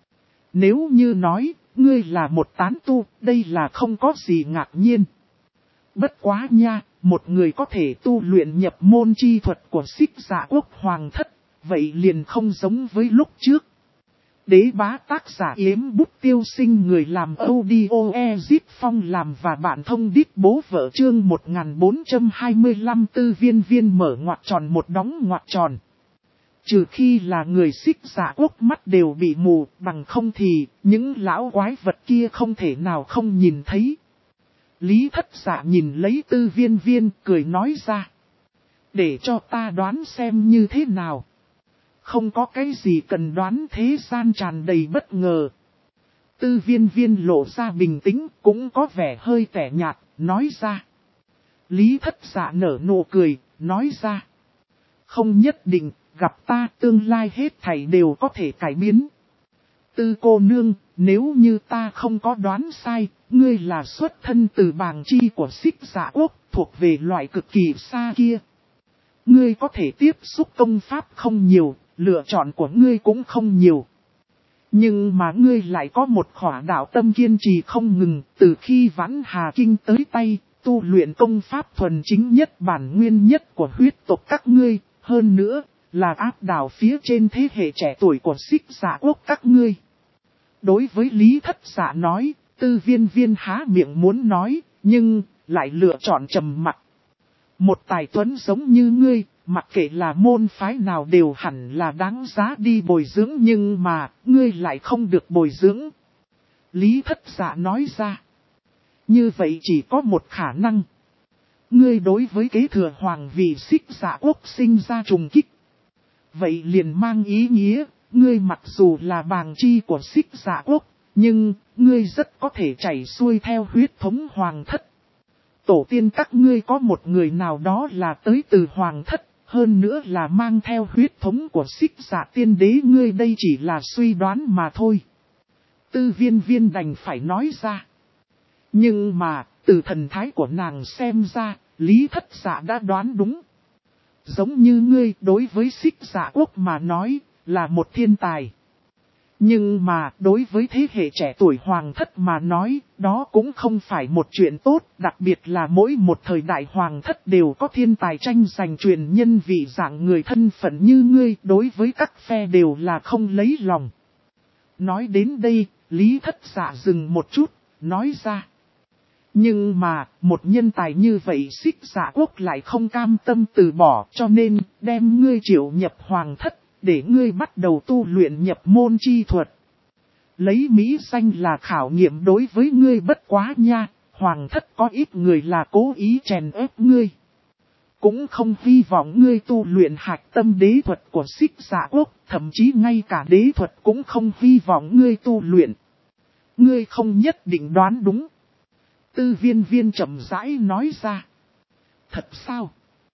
Nếu như nói, ngươi là một tán tu, đây là không có gì ngạc nhiên. Bất quá nha, một người có thể tu luyện nhập môn chi thuật của Xích Dạ Quốc Hoàng thất, vậy liền không giống với lúc trước. Đế bá tác giả Yếm Bút Tiêu Sinh, người làm audio Ezip Phong làm và bạn thông đít bố vợ chương 1425. Tư Viên Viên mở ngoặc tròn một đóng ngoặc tròn. Trừ khi là người Xích Dạ Quốc mắt đều bị mù, bằng không thì những lão quái vật kia không thể nào không nhìn thấy. Lý Thất Dạ nhìn lấy Tư Viên Viên cười nói ra. Để cho ta đoán xem như thế nào. Không có cái gì cần đoán, thế gian tràn đầy bất ngờ. Tư Viên Viên lộ ra bình tĩnh, cũng có vẻ hơi tẻ nhạt, nói ra. Lý Thất Dạ nở nụ cười, nói ra. Không nhất định, gặp ta tương lai hết thảy đều có thể cải biến. Tư cô nương, nếu như ta không có đoán sai, ngươi là xuất thân từ bàng chi của Xích Dạ Quốc, thuộc về loại cực kỳ xa kia. Ngươi có thể tiếp xúc công pháp không nhiều, lựa chọn của ngươi cũng không nhiều. Nhưng mà ngươi lại có một khỏa đạo tâm kiên trì không ngừng, từ khi Vãn Hà Kinh tới tay, tu luyện công pháp thuần chính nhất bản nguyên nhất của huyết tộc các ngươi, hơn nữa, là áp đảo phía trên thế hệ trẻ tuổi của Xích Dạ Quốc các ngươi. Đối với Lý Thất Dạ nói, Tư Viên Viên há miệng muốn nói, nhưng lại lựa chọn trầm mặc. Một tài tuấn giống như ngươi, mặc kệ là môn phái nào đều hẳn là đáng giá đi bồi dưỡng, nhưng mà, ngươi lại không được bồi dưỡng. Lý Thất Dạ nói ra. Như vậy chỉ có một khả năng. ngươi đối với kế thừa hoàng vị Xích Dạ quốc sinh ra trùng kích. Vậy liền mang ý nghĩa, ngươi mặc dù là bàng chi của Xích Dạ quốc, nhưng ngươi rất có thể chảy xuôi theo huyết thống hoàng thất. Tổ tiên các ngươi có một người nào đó là tới từ hoàng thất, hơn nữa là mang theo huyết thống của Xích Dạ tiên đế, ngươi đây chỉ là suy đoán mà thôi. Tư Viên Viên đành phải nói ra. Nhưng mà, từ thần thái của nàng xem ra, Lý Thất Dạ đã đoán đúng. Giống như ngươi đối với Xích Dạ quốc mà nói, là một thiên tài. Nhưng mà đối với thế hệ trẻ tuổi hoàng thất mà nói, đó cũng không phải một chuyện tốt, đặc biệt là mỗi một thời đại hoàng thất đều có thiên tài tranh giành truyền nhân vị dạng người thân phận như ngươi, đối với các phe đều là không lấy lòng. Nói đến đây, Lý Thất Dạ dừng một chút, nói ra. Nhưng mà, một nhân tài như vậy Xích Dạ quốc lại không cam tâm từ bỏ, cho nên đem ngươi triệu nhập hoàng thất, để ngươi bắt đầu tu luyện nhập môn chi thuật. Lấy mỹ danh là khảo nghiệm đối với ngươi bất quá nha, hoàng thất có ít người là cố ý chèn ép ngươi. Cũng không hy vọng ngươi tu luyện hạch tâm đế thuật của Xích Dạ quốc, thậm chí ngay cả đế thuật cũng không hy vọng ngươi tu luyện. Ngươi không nhất định đoán đúng. Tư Viên Viên chậm rãi nói ra. Thật sao?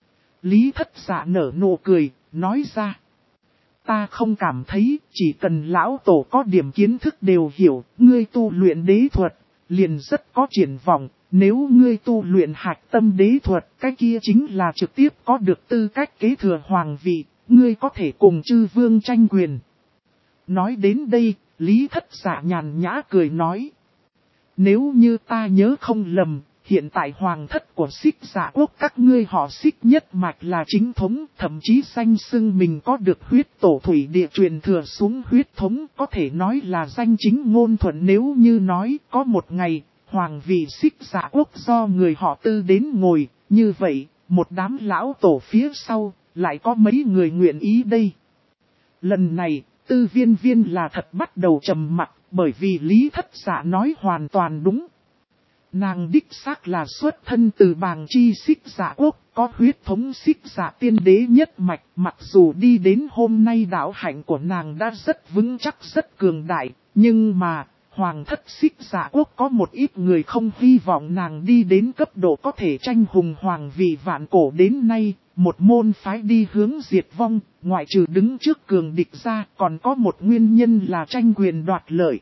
Lý Thất Dạ nở nụ cười, nói ra. Ta không cảm thấy, chỉ cần lão tổ có điểm kiến thức đều hiểu, ngươi tu luyện đế thuật, liền rất có triển vọng. Nếu ngươi tu luyện hạch tâm đế thuật, cái kia chính là trực tiếp có được tư cách kế thừa hoàng vị, ngươi có thể cùng chư vương tranh quyền. Nói đến đây, Lý Thất Dạ nhàn nhã cười nói. Nếu như ta nhớ không lầm, hiện tại hoàng thất của Xích Dạ quốc các ngươi họ Xích nhất mạch là chính thống, thậm chí danh xưng mình có được huyết tổ thủy địa truyền thừa xuống huyết thống, có thể nói là danh chính ngôn thuận. Nếu như nói có một ngày, hoàng vị Xích Dạ quốc do người họ Tư đến ngồi, như vậy, một đám lão tổ phía sau, lại có mấy người nguyện ý đây. Lần này, Tư Viên Viên là thật bắt đầu trầm mặc, bởi vì Lý Thất Dạ nói hoàn toàn đúng. Nàng đích xác là xuất thân từ bàng chi Xích Dạ quốc, có huyết thống Xích Dạ tiên đế nhất mạch, mặc dù đi đến hôm nay đạo hạnh của nàng đã rất vững chắc rất cường đại, nhưng mà, hoàng thất Xích Dạ quốc có một ít người không hy vọng nàng đi đến cấp độ có thể tranh hùng hoàng vị vạn cổ đến nay, một môn phái đi hướng diệt vong, ngoại trừ đứng trước cường địch ra, còn có một nguyên nhân là tranh quyền đoạt lợi.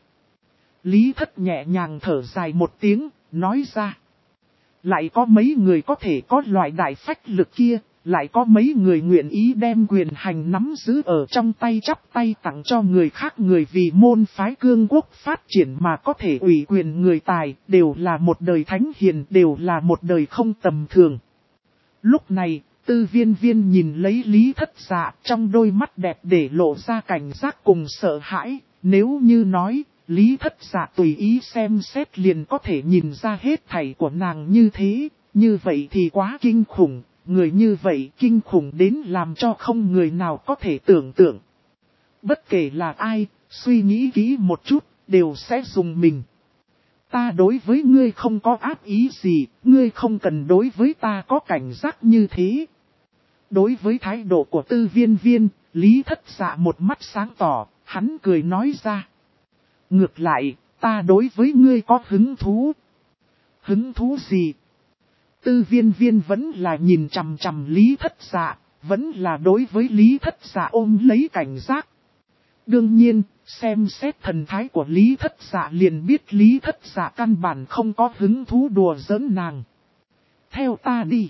Lý Thất nhẹ nhàng thở dài một tiếng, nói ra. Lại có mấy người có thể có loại đại phách lực kia, lại có mấy người nguyện ý đem quyền hành nắm giữ ở trong tay chắp tay tặng cho người khác, người vì môn phái cương quốc phát triển mà có thể ủy quyền người tài, đều là một đời thánh hiền, đều là một đời không tầm thường. Lúc này, Tư Viên Viên nhìn lấy Lý Thất Dạ, trong đôi mắt đẹp để lộ ra cảnh giác cùng sợ hãi, nếu như nói, Lý Thất Dạ tùy ý xem xét liền có thể nhìn ra hết thảy của nàng như thế, như vậy thì quá kinh khủng, người như vậy kinh khủng đến làm cho không người nào có thể tưởng tượng. Bất kể là ai, suy nghĩ kỹ một chút, đều sẽ dùng mình. Ta đối với ngươi không có ác ý gì, ngươi không cần đối với ta có cảnh giác như thế. Đối với thái độ của Tư Viên Viên, Lý Thất Dạ một mắt sáng tỏ, hắn cười nói ra. Ngược lại, ta đối với ngươi có hứng thú. Hứng thú gì? Tư Viên Viên vẫn là nhìn chằm chằm Lý Thất Dạ, vẫn là đối với Lý Thất Dạ ôm lấy cảnh giác. Đương nhiên, xem xét thần thái của Lý Thất Dạ liền biết Lý Thất Dạ căn bản không có hứng thú đùa giỡn nàng. Theo ta đi.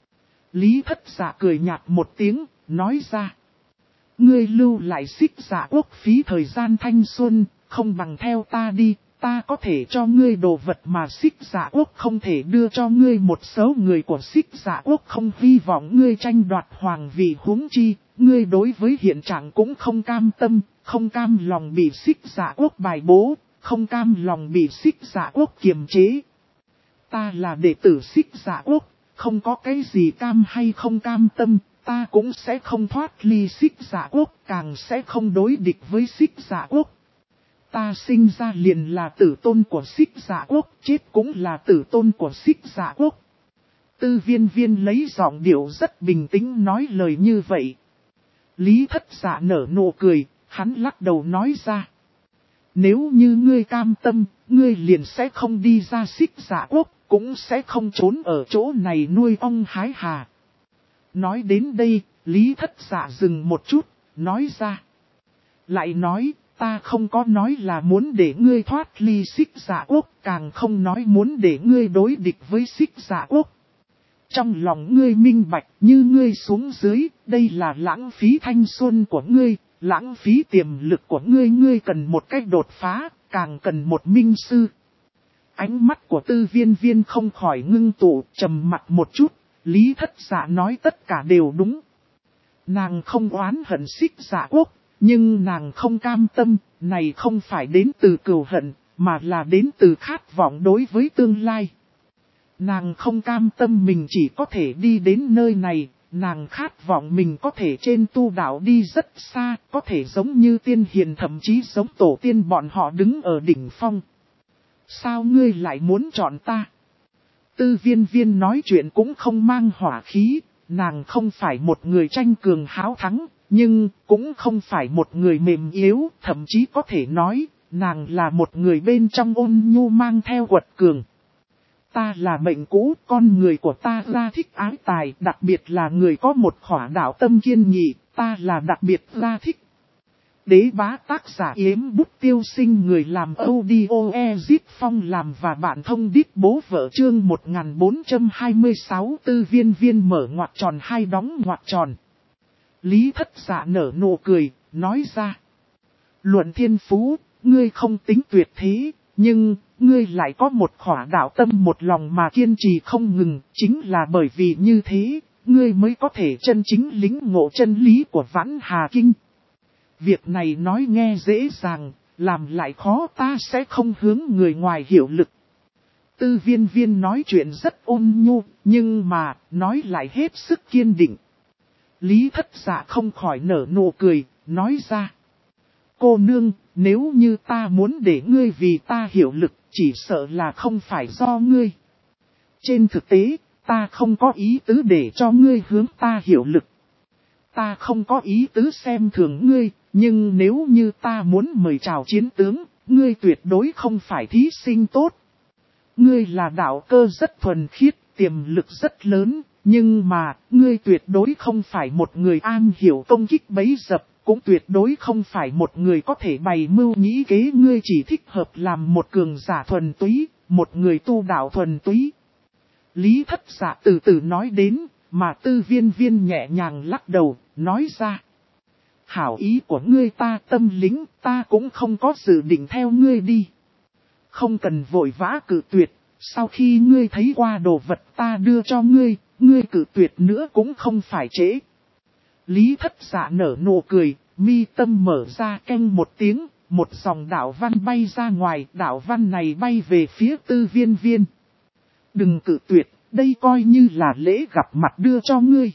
Lý Thất Dạ cười nhạt một tiếng, nói ra. Ngươi lưu lại Xích Dạ quốc phí thời gian thanh xuân, không bằng theo ta đi, ta có thể cho ngươi đồ vật mà Xích Dạ quốc không thể đưa cho ngươi. Một số người của Xích Dạ quốc không hy vọng ngươi tranh đoạt hoàng vị, huống chi, ngươi đối với hiện trạng cũng không cam tâm, không cam lòng bị Xích Dạ quốc bài bố, không cam lòng bị Xích Dạ quốc kiềm chế. Ta là đệ tử Xích Dạ quốc, không có cái gì cam hay không cam tâm, ta cũng sẽ không thoát ly Xích Dạ quốc, càng sẽ không đối địch với Xích Dạ quốc. Ta sinh ra liền là tử tôn của Xích Dạ quốc, chết cũng là tử tôn của Xích Dạ quốc. Tư Viên Viên lấy giọng điệu rất bình tĩnh nói lời như vậy. Lý Thất Dạ nở nụ cười, hắn lắc đầu nói ra. Nếu như ngươi cam tâm, ngươi liền sẽ không đi ra Xích Dạ Quốc, cũng sẽ không trốn ở chỗ này nuôi ong hái hà. Nói đến đây, Lý Thất Dạ dừng một chút, nói ra. Lại nói, ta không có nói là muốn để ngươi thoát ly Xích Dạ Quốc, càng không nói muốn để ngươi đối địch với Xích Dạ Quốc. Trong lòng ngươi minh bạch như ngươi xuống dưới, đây là lãng phí thanh xuân của ngươi, lãng phí tiềm lực của ngươi, ngươi cần một cách đột phá, càng cần một minh sư. Ánh mắt của Tư Viên Viên không khỏi ngưng tụ, trầm mặt một chút, Lý Thất Dạ nói tất cả đều đúng. Nàng không oán hận Xích Dạ Quốc, nhưng nàng không cam tâm, này không phải đến từ cừu hận, mà là đến từ khát vọng đối với tương lai. Nàng không cam tâm mình chỉ có thể đi đến nơi này, nàng khát vọng mình có thể trên tu đạo đi rất xa, có thể giống như tiên hiền thậm chí giống tổ tiên bọn họ đứng ở đỉnh phong. Sao ngươi lại muốn chọn ta? Tư Viên Viên nói chuyện cũng không mang hỏa khí, nàng không phải một người tranh cường háo thắng, nhưng cũng không phải một người mềm yếu, thậm chí có thể nói, nàng là một người bên trong ôn nhu mang theo quật cường. Ta là mệnh cũ, con người của ta ra thích ái tài, đặc biệt là người có một khỏa đạo tâm kiên nghị, ta là đặc biệt ra thích. Đế bá tác giả Yếm Bút Tiêu Sinh, người làm audio Ezip Phong làm và bạn thông đít bố vợ, chương 1426. Tư Viên Viên mở ngoặc tròn hai đóng ngoặc tròn. Lý Thất Dạ nở nụ cười, nói ra. Luận thiên phú, ngươi không tính tuyệt thế, nhưng ngươi lại có một khỏa đạo tâm một lòng mà kiên trì không ngừng, chính là bởi vì như thế, ngươi mới có thể chân chính lĩnh ngộ chân lý của Vãn Hà Kinh. Việc này nói nghe dễ dàng, làm lại khó, ta sẽ không hướng người ngoài hiểu lực. Tư Viên Viên nói chuyện rất ôn nhu, nhưng mà, nói lại hết sức kiên định. Lý Thất Dạ không khỏi nở nụ cười, nói ra. Cô nương, nếu như ta muốn để ngươi vì ta hiểu lực, chỉ sợ là không phải do ngươi. Trên thực tế, ta không có ý tứ để cho ngươi hướng ta hiểu lực. Ta không có ý tứ xem thường ngươi, nhưng nếu như ta muốn mời chào chiến tướng, ngươi tuyệt đối không phải thí sinh tốt. Ngươi là đạo cơ rất thuần khiết, tiềm lực rất lớn, nhưng mà, ngươi tuyệt đối không phải một người an hiểu công kích bấy dập, cũng tuyệt đối không phải một người có thể bày mưu nghĩ kế, ngươi chỉ thích hợp làm một cường giả thuần túy, một người tu đạo thuần túy. Lý Thất Dạ từ từ nói đến, mà Tư Viên Viên nhẹ nhàng lắc đầu, nói ra. Hảo ý của ngươi ta tâm lĩnh, ta cũng không có dự định theo ngươi đi. Không cần vội vã cự tuyệt, sau khi ngươi thấy qua đồ vật ta đưa cho ngươi, ngươi cự tuyệt nữa cũng không phải trễ. Lý Thất Dạ nở nụ cười, mi tâm mở ra keng một tiếng, một dòng đạo văn bay ra ngoài, đạo văn này bay về phía Tư Viên Viên. Đừng cự tuyệt, đây coi như là lễ gặp mặt đưa cho ngươi.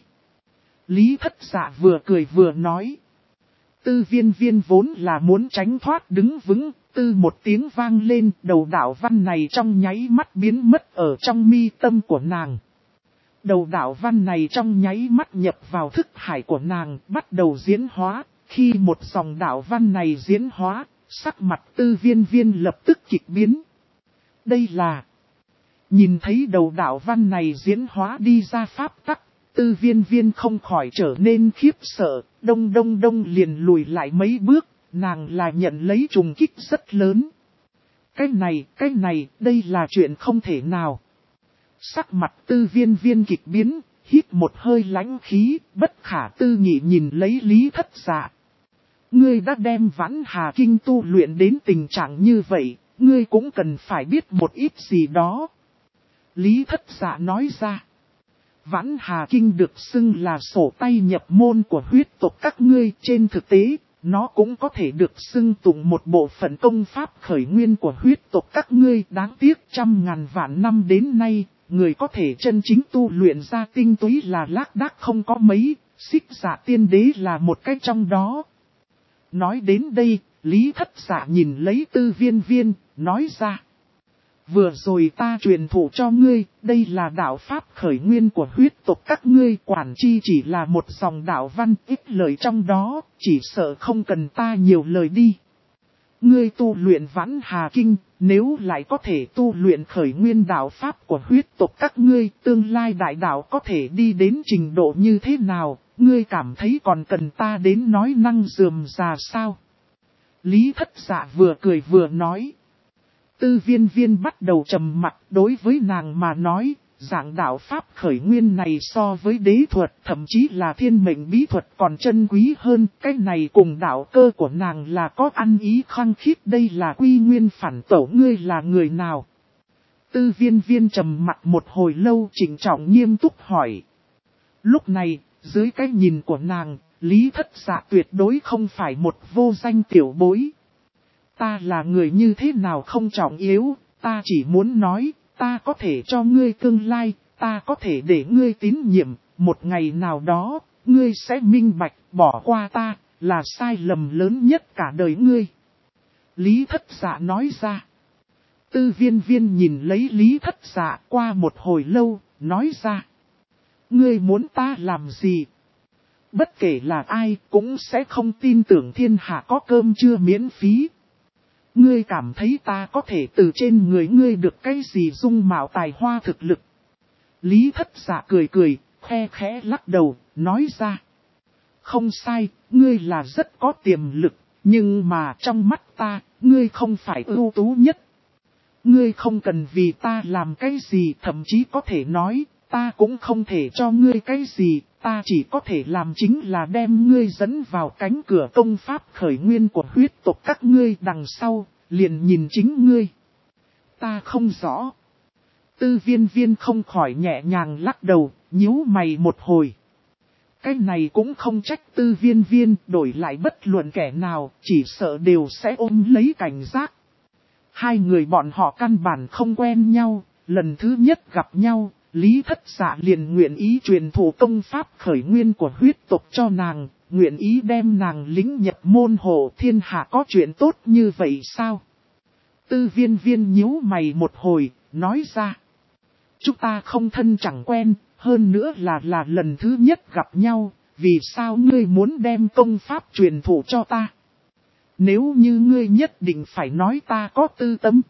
Lý Thất Dạ vừa cười vừa nói. Tư Viên Viên vốn là muốn tránh thoát đứng vững, tư một tiếng vang lên, đầu đạo văn này trong nháy mắt biến mất ở trong mi tâm của nàng. Đầu đạo văn này trong nháy mắt nhập vào thức hải của nàng, bắt đầu diễn hóa, khi một dòng đạo văn này diễn hóa, sắc mặt Tư Viên Viên lập tức kịch biến. Đây là... Nhìn thấy đầu đạo văn này diễn hóa đi ra pháp tắc, Tư Viên Viên không khỏi trở nên khiếp sợ, đông liền lùi lại mấy bước, nàng là nhận lấy trùng kích rất lớn. Cái này, đây là chuyện không thể nào. Sắc mặt Tư Viên Viên kịch biến, hít một hơi lãnh khí, bất khả tư nghị nhìn lấy Lý Thất Dạ. Ngươi đã đem Vãn Hà Kinh tu luyện đến tình trạng như vậy, ngươi cũng cần phải biết một ít gì đó. Lý Thất Dạ nói ra. Vãn Hà Kinh được xưng là sổ tay nhập môn của huyết tộc các ngươi, trên thực tế, nó cũng có thể được xưng tụng một bộ phận công pháp khởi nguyên của huyết tộc các ngươi. Đáng tiếc 100.000 vạn năm đến nay, người có thể chân chính tu luyện ra tinh túy là lác đác không có mấy, Xích Dạ Tiên Đế là một cái trong đó. Nói đến đây, Lý Thất Dạ nhìn lấy Tư Viên Viên, nói ra. vừa rồi ta truyền thụ cho ngươi, đây là đạo pháp khởi nguyên của huyết tộc các ngươi, quản chi chỉ là một dòng đạo văn, ít lời trong đó, chỉ sợ không cần ta nhiều lời đi. Ngươi tu luyện Vãn Hà Kinh, nếu lại có thể tu luyện khởi nguyên đạo pháp của huyết tộc các ngươi, tương lai đại đạo có thể đi đến trình độ như thế nào, ngươi cảm thấy còn cần ta đến nói năng rườm rà sao? Lý Thất Dạ vừa cười vừa nói. Tư Viên Viên bắt đầu trầm mặc, đối với nàng mà nói, dạng đạo pháp khởi nguyên này so với đế thuật, thậm chí là thiên mệnh bí thuật còn chân quý hơn, cái này cùng đạo cơ của nàng là có ăn ý khăng khít, đây là quy nguyên phản tổ, ngươi là người nào? Tư Viên Viên trầm mặc một hồi lâu, trịnh trọng nghiêm túc hỏi. Lúc này, dưới cái nhìn của nàng, Lý Thất Dạ tuyệt đối không phải một vô danh tiểu bối. Ta là người như thế nào không trọng yếu, ta chỉ muốn nói, ta có thể cho ngươi tương lai, ta có thể để ngươi tín nhiệm, một ngày nào đó, ngươi sẽ minh bạch, bỏ qua ta, là sai lầm lớn nhất cả đời ngươi. Lý Thất Dạ nói ra. Tư Viên Viên nhìn lấy Lý Thất Dạ qua một hồi lâu, nói ra. Ngươi muốn ta làm gì? Bất kể là ai cũng sẽ không tin tưởng thiên hạ có cơm trưa miễn phí. Ngươi cảm thấy ta có thể từ trên người ngươi được cái gì dung mạo tài hoa thực lực? Lý Thất Dạ cười cười, khe khẽ lắc đầu, nói ra. Không sai, ngươi là rất có tiềm lực, nhưng mà trong mắt ta, ngươi không phải ưu tú nhất. Ngươi không cần vì ta làm cái gì, thậm chí có thể nói, ta cũng không thể cho ngươi cái gì, ta chỉ có thể làm chính là đem ngươi dẫn vào cánh cửa công pháp khởi nguyên của huyết tộc các ngươi, đằng sau, liền nhìn chính ngươi. Ta không rõ. Tư Viên Viên không khỏi nhẹ nhàng lắc đầu, nhíu mày một hồi. Cái này cũng không trách Tư Viên Viên, đổi lại bất luận kẻ nào, chỉ sợ đều sẽ ôm lấy cảnh giác. Hai người bọn họ căn bản không quen nhau, lần thứ nhất gặp nhau, Lý Thất Dạ liền nguyện ý truyền thụ công pháp khởi nguyên của huyết tộc cho nàng, nguyện ý đem nàng lính nhập môn hộ, thiên hạ có chuyện tốt như vậy sao? Tư Viên Viên nhíu mày một hồi, nói ra. Chúng ta không thân chẳng quen, hơn nữa là lần thứ nhất gặp nhau, vì sao ngươi muốn đem công pháp truyền thụ cho ta? Nếu như ngươi nhất định phải nói ta có tư tâm.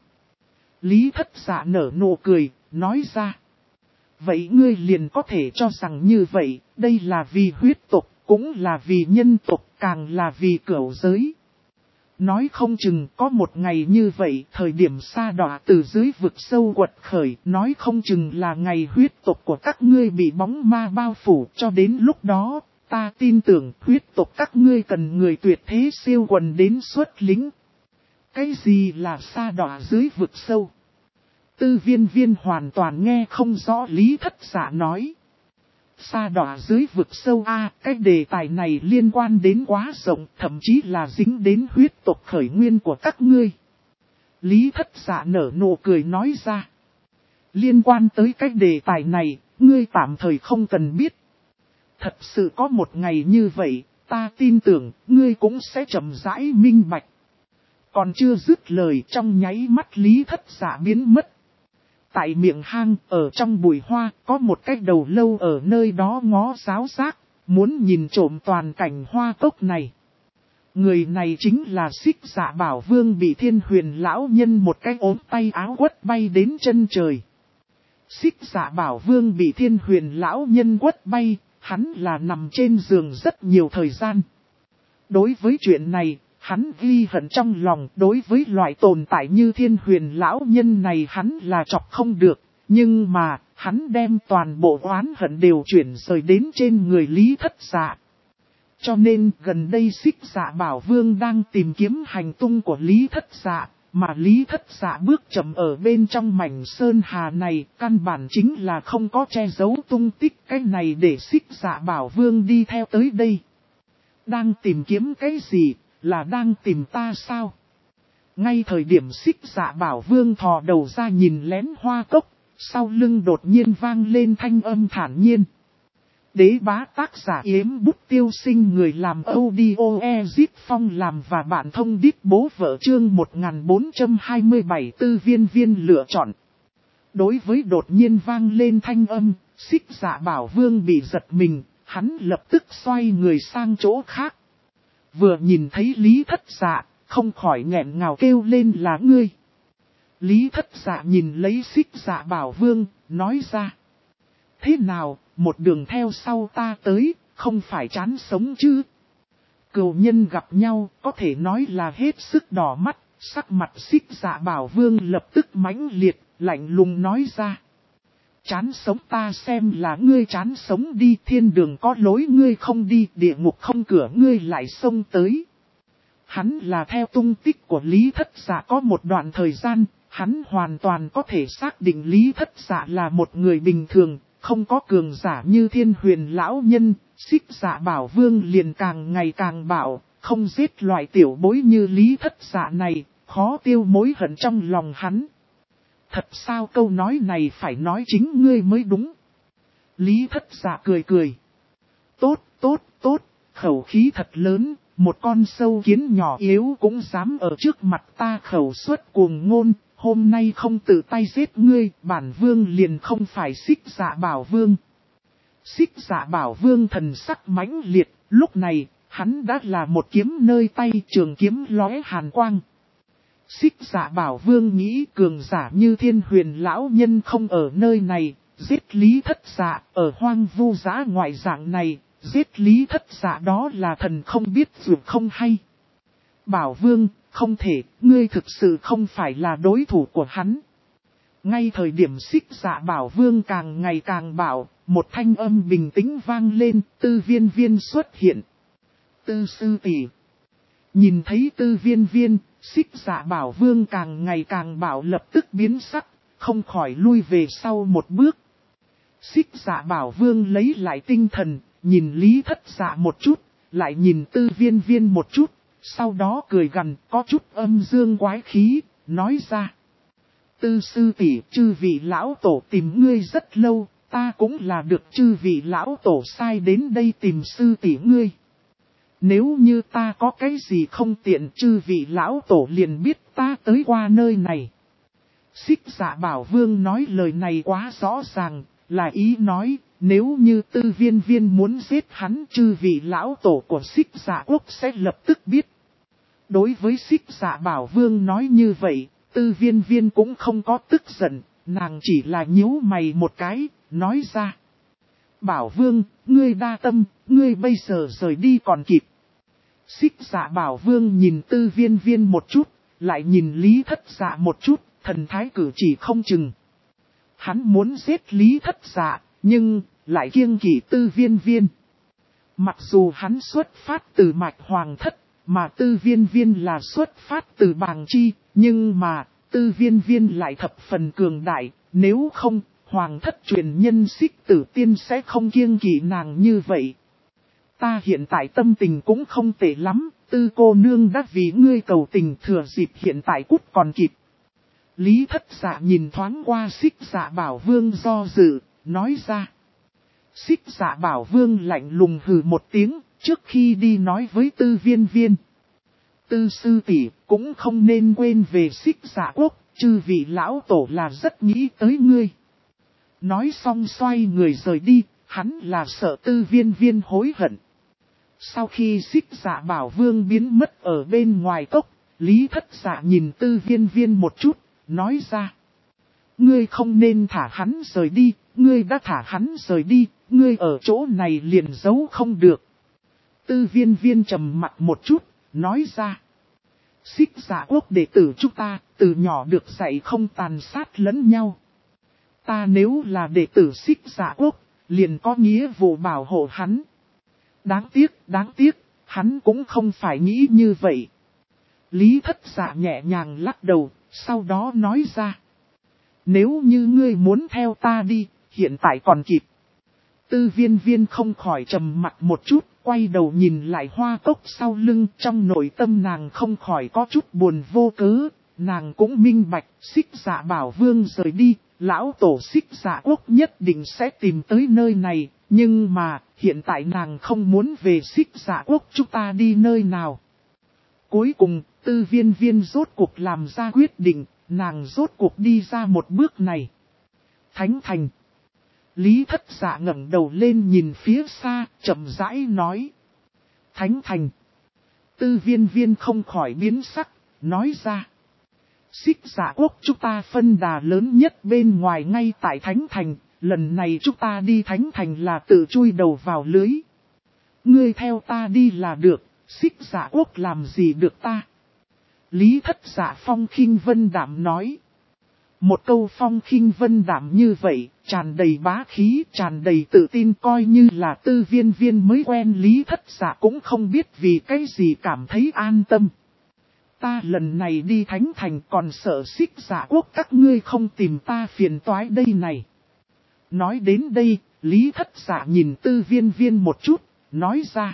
Lý Thất Dạ nở nụ cười, nói ra. Vậy ngươi liền có thể cho rằng như vậy, đây là vì huyết tộc, cũng là vì nhân tộc, càng là vì cửu giới. Nói không chừng có một ngày như vậy, thời điểm sa đọa từ dưới vực sâu quật khởi, nói không chừng là ngày huyết tộc của các ngươi bị bóng ma bao phủ, cho đến lúc đó, ta tin tưởng huyết tộc các ngươi cần người tuyệt thế siêu quần đến xuất lính. Cái gì là sa đọa dưới vực sâu? Tư Viên Viên hoàn toàn nghe không rõ Lý Thất Dạ nói. Sa đọa dưới vực sâu cái đề tài này liên quan đến quá rộng, thậm chí là dính đến huyết tộc khởi nguyên của các ngươi. Lý Thất Dạ nở nụ cười nói ra. Liên quan tới cái đề tài này, ngươi tạm thời không cần biết. Thật sự có một ngày như vậy, ta tin tưởng, ngươi cũng sẽ chậm rãi minh bạch. Còn chưa dứt lời, trong nháy mắt Lý Thất Dạ biến mất. Tại miệng hang, ở trong bụi hoa, có một cái đầu lâu ở nơi đó ngó giáo giác, muốn nhìn trộm toàn cảnh hoa cốc này. Người này chính là Xích Dạ Bảo Vương bị Thiên Huyền lão nhân một cái ốm tay áo quất bay đến chân trời. Xích Dạ Bảo Vương bị Thiên Huyền lão nhân quất bay, hắn là nằm trên giường rất nhiều thời gian. Đối với chuyện này, hắn ghi hận trong lòng, đối với loại tồn tại như Thiên Huyền lão nhân này hắn là chọc không được, nhưng mà, hắn đem toàn bộ oán hận đều chuyển rời đến trên người Lý Thất Dạ. Cho nên gần đây Xích Dạ Bảo Vương đang tìm kiếm hành tung của Lý Thất Dạ, mà Lý Thất Dạ bước chậm ở bên trong mảnh sơn hà này, căn bản chính là không có che giấu tung tích, cái này để Xích Dạ Bảo Vương đi theo tới đây. Đang tìm kiếm cái gì? Là đang tìm ta sao? Ngay thời điểm Xích Dạ Bảo Vương thò đầu ra nhìn lén hoa cốc, sau lưng đột nhiên vang lên thanh âm thản nhiên. Đế bá tác giả Yếm Bút Tiêu Sinh, người làm audio Ezip Phong làm và bạn thông đít bố vợ, chương 1427 Tư Viên Viên lựa chọn. Đối với đột nhiên vang lên thanh âm, Xích Dạ Bảo Vương bị giật mình, hắn lập tức xoay người sang chỗ khác. Vừa nhìn thấy Lý Thất Dạ, không khỏi nghẹn ngào kêu lên là ngươi. Lý Thất Dạ nhìn lấy Xích Dạ Bảo Vương, nói ra. Thế nào, một đường theo sau ta tới, không phải chán sống chứ? Cừu nhân gặp nhau, có thể nói là hết sức đỏ mắt, sắc mặt Xích Dạ Bảo Vương lập tức mãnh liệt, lạnh lùng nói ra. Chán sống ta xem là ngươi chán sống đi, thiên đường có lối ngươi không đi, địa ngục không cửa ngươi lại xông tới. Hắn là theo tung tích của Lý Thất Dạ có một đoạn thời gian, hắn hoàn toàn có thể xác định Lý Thất Dạ là một người bình thường, không có cường giả như Thiên Huyền lão nhân. Xích Dạ Bảo Vương liền càng ngày càng bạo, không giết loại tiểu bối như Lý Thất Dạ này, khó tiêu mối hận trong lòng hắn. Thật sao câu nói này phải nói chính ngươi mới đúng. Lý Thất Dạ cười cười. Tốt, tốt, tốt, khẩu khí thật lớn, một con sâu kiến nhỏ yếu cũng dám ở trước mặt ta khẩu suất cuồng ngôn, hôm nay không tự tay giết ngươi, bản vương liền không phải Xích Dạ Bảo Vương. Xích Dạ Bảo Vương thần sắc mãnh liệt, lúc này, hắn đã là một kiếm nơi tay, trường kiếm lóe hàn quang. Xích Dạ Bảo Vương nghĩ cường giả như Thiên Huyền lão nhân không ở nơi này, giết Lý Thất Dạ ở hoang vu dã ngoại dạng này, giết Lý Thất Dạ đó là thần không biết dù không hay. Bảo Vương, không thể, ngươi thực sự không phải là đối thủ của hắn. Ngay thời điểm Xích Dạ Bảo Vương càng ngày càng bạo, một thanh âm bình tĩnh vang lên, Tư Viên Viên xuất hiện. Tư sư tỷ. Nhìn thấy Tư Viên Viên, Xích Dạ Bảo Vương càng ngày càng bạo, lập tức biến sắc, không khỏi lui về sau một bước. Xích Dạ Bảo Vương lấy lại tinh thần, nhìn Lý Thất Dạ một chút, lại nhìn Tư Viên Viên một chút, sau đó cười gằn, có chút âm dương quái khí, nói ra. Tư sư tỷ, chư vị lão tổ tìm ngươi rất lâu, ta cũng là được chư vị lão tổ sai đến đây tìm sư tỷ ngươi. Nếu như ta có cái gì không tiện, chư vị lão tổ liền biết ta tới qua nơi này. Xích Dạ Bảo Vương nói lời này quá rõ ràng, là ý nói, nếu như Tư Viên Viên muốn giết hắn, chư vị lão tổ của Xích Dạ Quốc sẽ lập tức biết. Đối với Xích Dạ Bảo Vương nói như vậy, Tư Viên Viên cũng không có tức giận, nàng chỉ là nhíu mày một cái, nói ra. Bảo Vương, ngươi đa tâm, ngươi bây giờ rời đi còn kịp. Xích Dạ Bảo Vương nhìn Tư Viên Viên một chút, lại nhìn Lý Thất Dạ một chút, thần thái cử chỉ không chừng. Hắn muốn giết Lý Thất Dạ, nhưng lại kiêng kỵ Tư Viên Viên. Mặc dù hắn xuất phát từ mạch hoàng thất, mà Tư Viên Viên là xuất phát từ bàng chi, nhưng mà Tư Viên Viên lại thập phần cường đại, nếu không, hoàng thất truyền nhân Xích Tử Tiên sẽ không kiêng kỵ nàng như vậy. Ta hiện tại tâm tình cũng không tệ lắm, Tư cô nương đã vì ngươi cầu tình, thừa dịp hiện tại cút còn kịp. Lý Thất Dạ nhìn thoáng qua Xích Dạ Bảo Vương do dự, nói ra. Xích Dạ Bảo Vương lạnh lùng hừ một tiếng, trước khi đi nói với Tư Viên Viên. Tư sư tỷ cũng không nên quên về Xích Dạ Quốc, chư vị lão tổ là rất nghĩ tới ngươi. Nói xong xoay người rời đi, hắn là sợ Tư Viên Viên hối hận. Sau khi Xích Dạ Bảo Vương biến mất ở bên ngoài cốc, Lý Thất Dạ nhìn Tư Viên Viên một chút, nói ra. Ngươi không nên thả hắn rời đi, ngươi đã thả hắn rời đi, ngươi ở chỗ này liền giấu không được. Tư Viên Viên trầm mặt một chút, nói ra. Xích Dạ Quốc đệ tử chúng ta, từ nhỏ được dạy không tàn sát lẫn nhau. Ta nếu là đệ tử Xích Dạ Quốc, liền có nghĩa vụ bảo hộ hắn. Đáng tiếc, hắn cũng không phải nghĩ như vậy. Lý Thất Dạ nhẹ nhàng lắc đầu, sau đó nói ra. Nếu như ngươi muốn theo ta đi, hiện tại còn kịp. Tư Viên Viên không khỏi trầm mặt một chút, quay đầu nhìn lại hoa cốc sau lưng, trong nội tâm nàng không khỏi có chút buồn vô cớ. Nàng cũng minh bạch, Xích Dạ Bảo Vương rời đi, lão tổ Xích Dạ Quốc nhất định sẽ tìm tới nơi này, Nhưng mà, hiện tại nàng không muốn về Xích Dạ Quốc, chúng ta đi nơi nào. Cuối cùng, Tư Viên Viên rốt cuộc làm ra quyết định, nàng rốt cuộc đi ra một bước này. Thánh Thành. Lý Thất Dạ ngẩng đầu lên nhìn phía xa, chậm rãi nói. Thánh Thành. Tư Viên Viên không khỏi biến sắc, nói ra. Xích Dạ Quốc chúng ta phân đà lớn nhất bên ngoài ngay tại Thánh Thành, lần này chúng ta đi Thánh Thành là tự chui đầu vào lưới. Ngươi theo ta đi là được, Xích Dạ Quốc làm gì được ta? Lý Thất Dạ phong khinh vân đạm nói. Một câu phong khinh vân đạm như vậy, tràn đầy bá khí, tràn đầy tự tin, coi như là Tư Viên Viên mới quen Lý Thất Dạ cũng không biết vì cái gì cảm thấy an tâm. Ta lần này đi Thánh Thành còn sợ Xích Dạ Quốc các ngươi không tìm ta phiền toái đây này. Nói đến đây, Lý Thất Dạ nhìn Tư Viên Viên một chút, nói ra.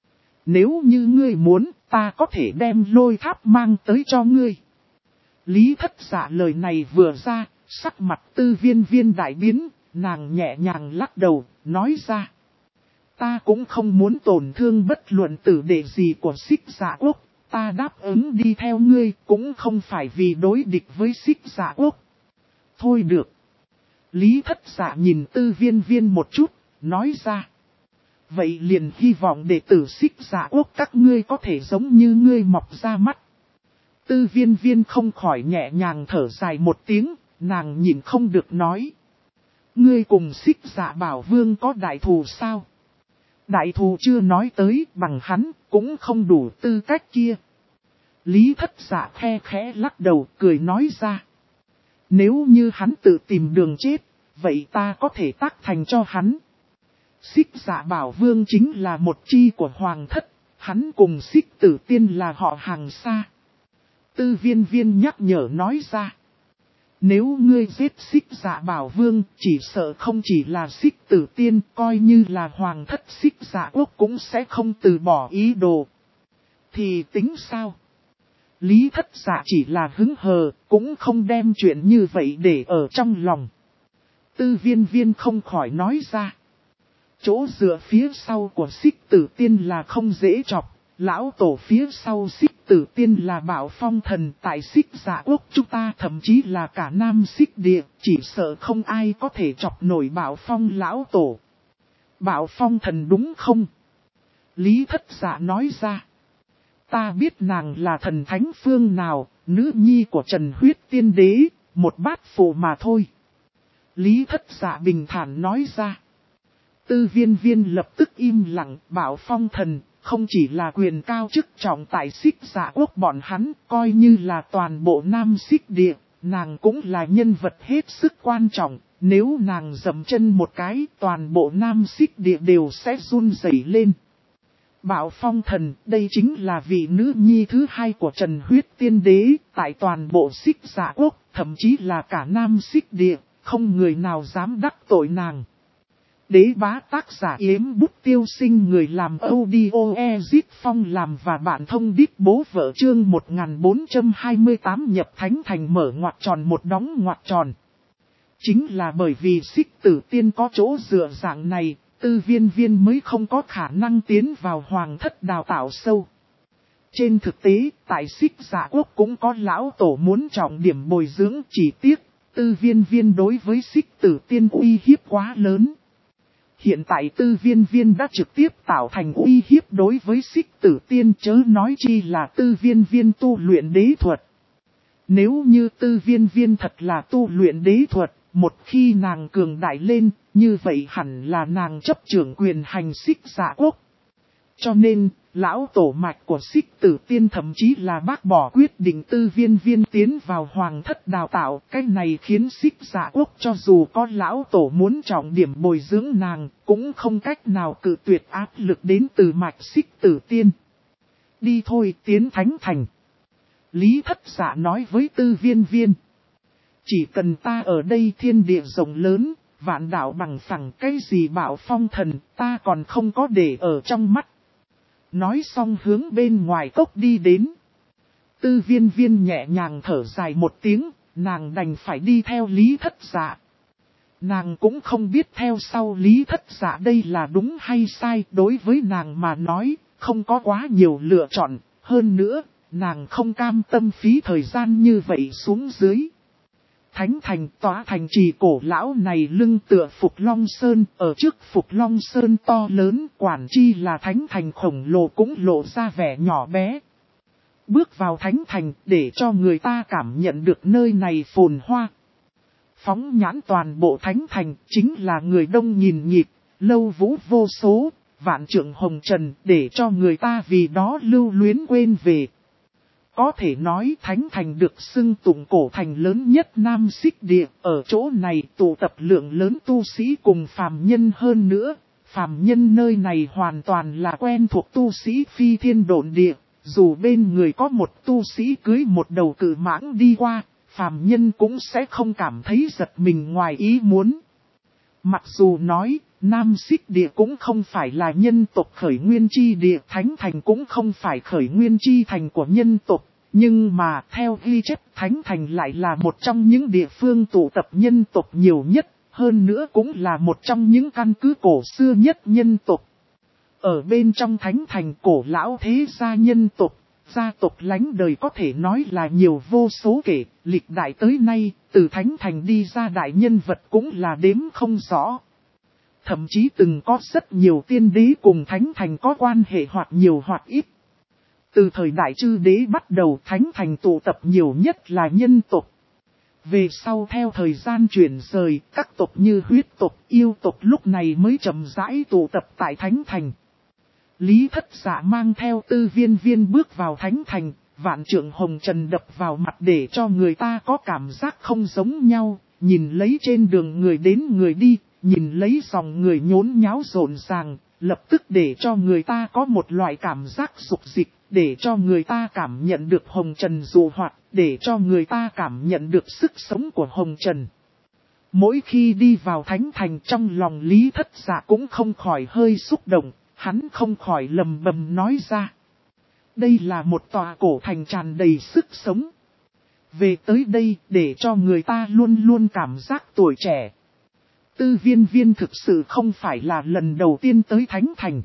Nếu như ngươi muốn, ta có thể đem lôi tháp mang tới cho ngươi. Lý Thất Dạ lời này vừa ra, sắc mặt Tư Viên Viên đại biến, nàng nhẹ nhàng lắc đầu, nói ra. Ta cũng không muốn tổn thương bất luận tử đệ gì của Xích Dạ Quốc, ta đáp ứng đi theo ngươi cũng không phải vì đối địch với Xích Dạ Quốc. Thôi được. Lý Thất Dạ nhìn Tư Viên Viên một chút, nói ra. Vậy liền hy vọng đệ tử Xích Dạ Quốc các ngươi có thể giống như ngươi mọc ra mắt. Tư Viên Viên không khỏi nhẹ nhàng thở dài một tiếng, nàng nhìn không được nói. Ngươi cùng Xích Dạ Bảo Vương có đại thù sao? Đại thù chưa nói tới, bằng hắn cũng không đủ tư cách kia. Lý Thất Dạ khe khẽ lắc đầu cười nói ra. Nếu như hắn tự tìm đường chết, vậy ta có thể tác thành cho hắn. Xích Dạ Bảo Vương chính là một chi của Hoàng thất, hắn cùng Xích Tử Tiên là họ hàng xa. Tư Viên Viên nhắc nhở nói ra. Nếu ngươi giết Xích Dạ Bảo Vương, chỉ sợ không chỉ là Xích Tử Tiên, coi như là Hoàng thất Xích Dạ Quốc cũng sẽ không từ bỏ ý đồ. Thì tính sao? Lý Thất Dạ chỉ là hứng hờ, cũng không đem chuyện như vậy để ở trong lòng. Tư Viên Viên không khỏi nói ra. Chỗ dựa phía sau của Xích Tử Tiên là không dễ chọc, lão tổ phía sau Xích Tử Tiên là Bảo Phong Thần, tại Xích Dạ Quốc chúng ta thậm chí là cả Nam Xích Địa, chỉ sợ không ai có thể chọc nổi Bảo Phong lão tổ. Bảo Phong Thần đúng không? Lý Thất Dạ nói ra. Ta biết nàng là thần thánh phương nào, nữ nhi của Trần Huyết Tiên Đế, một bát phụ mà thôi. Lý Thất Dạ bình thản nói ra. Tư Viên Viên lập tức im lặng, Bảo Phong Thần, không chỉ là quyền cao chức trọng tại Xích Dạ Quốc bọn hắn, coi như là toàn bộ Nam Xích Địa, nàng cũng là nhân vật hết sức quan trọng, nếu nàng dậm chân một cái, toàn bộ Nam Xích Địa đều sẽ run rẩy lên. Bảo Phong Thần, đây chính là vị nữ nhi thứ hai của Trần Huyết Tiên Đế, tại toàn bộ Xích Dạ Quốc, thậm chí là cả Nam Xích Địa, không người nào dám đắc tội nàng. Đế bá tác giả Yếm Bút Tiêu Sinh, người làm audio Ezit Phong làm và bạn thông đít bố vợ chương 1428 nhập Thánh Thành mở ngoặc tròn một đóng ngoặc tròn. Chính là bởi vì Xích Tử Tiên có chỗ dựa dạng này, Tư Viên Viên mới không có khả năng tiến vào Hoàng thất đào tạo sâu. Trên thực tế, tại Xích Dạ Quốc cũng có lão tổ muốn trọng điểm bồi dưỡng, chỉ tiếc, Tư Viên Viên đối với Xích Tử Tiên uy hiếp quá lớn. Hiện tại Tư Viên Viên đã trực tiếp tạo thành uy hiếp đối với Xích Tử Tiên, chớ nói chi là Tư Viên Viên tu luyện đế thuật. Nếu như Tư Viên Viên thật là tu luyện đế thuật, một khi nàng cường đại lên, như vậy hẳn là nàng chấp trưởng quyền hành Xích Dạ Quốc. Cho nên, lão tổ mạch của Xích Tử Tiên thậm chí là bác bỏ quyết định Tư Viên Viên tiến vào Hoàng thất đào tạo. Cái này khiến Xích Dạ Quốc cho dù có lão tổ muốn trọng điểm bồi dưỡng nàng, cũng không cách nào cự tuyệt áp lực đến từ mạch Xích Tử Tiên. Đi thôi, tiến Thánh Thành. Lý Thất Dạ nói với Tư Viên Viên. Chỉ cần ta ở đây thiên địa rộng lớn, vạn đạo bằng phẳng, cái gì Bảo Phong Thần ta còn không có để ở trong mắt. Nói xong hướng bên ngoài cốc đi đến. Tư Viên Viên nhẹ nhàng thở dài một tiếng, nàng đành phải đi theo Lý Thất Dạ. Nàng cũng không biết theo sau Lý Thất Dạ đây là đúng hay sai, đối với nàng mà nói, không có quá nhiều lựa chọn, hơn nữa, nàng không cam tâm phí thời gian như vậy xuống dưới. Thánh thành tòa thành trì cổ lão này lưng tựa Phục Long Sơn, ở trước Phục Long Sơn to lớn, quản chi là thánh thành khổng lồ cũng lộ ra vẻ nhỏ bé. Bước vào thánh thành để cho người ta cảm nhận được nơi này phồn hoa. Phóng nhãn toàn bộ thánh thành chính là người đông nhìn nhịp, lâu vũ vô số, vạn trượng hồng trần để cho người ta vì đó lưu luyến quên về. Có thể nói thánh thành được xưng tụng cổ thành lớn nhất Nam Xích Địa, ở chỗ này tụ tập lượng lớn tu sĩ cùng phàm nhân hơn nữa. Phàm nhân nơi này hoàn toàn là quen thuộc tu sĩ phi thiên độn địa, dù bên người có một tu sĩ cưới một đầu cự mãng đi qua, phàm nhân cũng sẽ không cảm thấy giật mình ngoài ý muốn. Mặc dù nói, Nam Xích Địa cũng không phải là nhân tộc khởi nguyên chi địa, thánh thành cũng không phải khởi nguyên chi thành của nhân tộc, nhưng mà theo ghi chép thánh thành lại là một trong những địa phương tụ tập nhân tộc nhiều nhất, hơn nữa cũng là một trong những căn cứ cổ xưa nhất nhân tộc. Ở bên trong thánh thành cổ lão thế gia nhân tộc, gia tộc lánh đời có thể nói là nhiều vô số kể, lịch đại tới nay, từ thánh thành đi ra đại nhân vật cũng là đếm không rõ. Thậm chí từng có rất nhiều tiên đế cùng thánh thành có quan hệ hoặc nhiều hoặc ít. Từ thời đại chư đế bắt đầu thánh thành tụ tập nhiều nhất là nhân tộc. Về sau theo thời gian chuyển rời, các tộc như huyết tộc, yêu tộc lúc này mới chậm rãi tụ tập tại thánh thành. Lý Thất Dạ mang theo Tư Viên Viên bước vào thánh thành, vạn trượng hồng trần đập vào mặt để cho người ta có cảm giác không giống nhau, nhìn lấy trên đường người đến người đi, nhìn lấy dòng người nhốn nháo rộn ràng, lập tức để cho người ta có một loại cảm giác dục dịch, để cho người ta cảm nhận được hồng trần dụ hoạt, để cho người ta cảm nhận được sức sống của hồng trần. Mỗi khi đi vào thánh thành trong lòng Lý Thất Dạ cũng không khỏi hơi xúc động, hắn không khỏi lầm bầm nói ra. Đây là một tòa cổ thành tràn đầy sức sống. Về tới đây để cho người ta luôn luôn cảm giác tuổi trẻ. Tư Viên Viên thực sự không phải là lần đầu tiên tới thánh thành.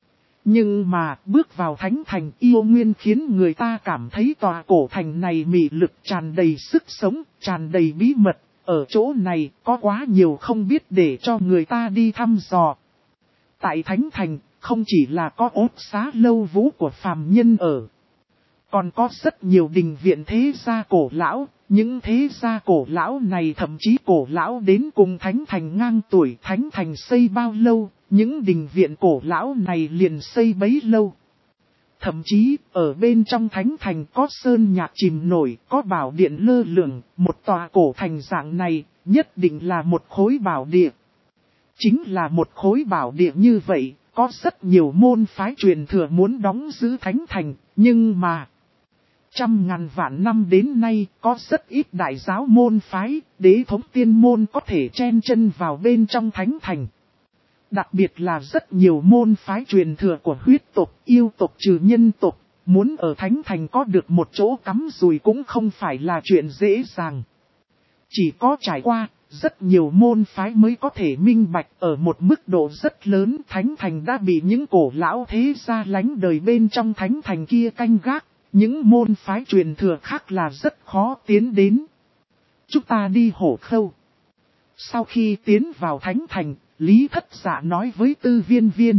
Nhưng mà bước vào thánh thành yêu nguyên khiến người ta cảm thấy tòa cổ thành này mị lực tràn đầy sức sống, tràn đầy bí mật. Ở chỗ này có quá nhiều không biết để cho người ta đi thăm dò. Tại thánh thành không chỉ là có ốt xá lâu vũ của phàm nhân ở. Còn có rất nhiều đình viện thế gia cổ lão. Những thế gia cổ lão này thậm chí cổ lão đến cùng thánh thành ngang tuổi. Thánh thành xây bao lâu, những đình viện cổ lão này liền xây bấy lâu. Thậm chí, ở bên trong thánh thành có sơn nhạc chìm nổi, có bảo điện lơ lửng, một tòa cổ thành dạng này, nhất định là một khối bảo địa. Chính là một khối bảo địa như vậy, có rất nhiều môn phái truyền thừa muốn đóng giữ thánh thành, nhưng mà... Trăm ngàn vạn năm đến nay, có rất ít đại giáo môn phái, đế thống tiên môn có thể chen chân vào bên trong thánh thành. Đặc biệt là rất nhiều môn phái truyền thừa của huyết tộc, yêu tộc trừ nhân tộc, muốn ở thánh thành có được một chỗ cắm rùi cũng không phải là chuyện dễ dàng. Chỉ có trải qua, rất nhiều môn phái mới có thể minh bạch ở một mức độ rất lớn thánh thành đã bị những cổ lão thế gia lánh đời bên trong thánh thành kia canh gác, những môn phái truyền thừa khác là rất khó tiến đến. Chúng ta đi Hổ Khâu. Sau khi tiến vào thánh thành, Lý Thất Dạ nói với Tư Viên Viên.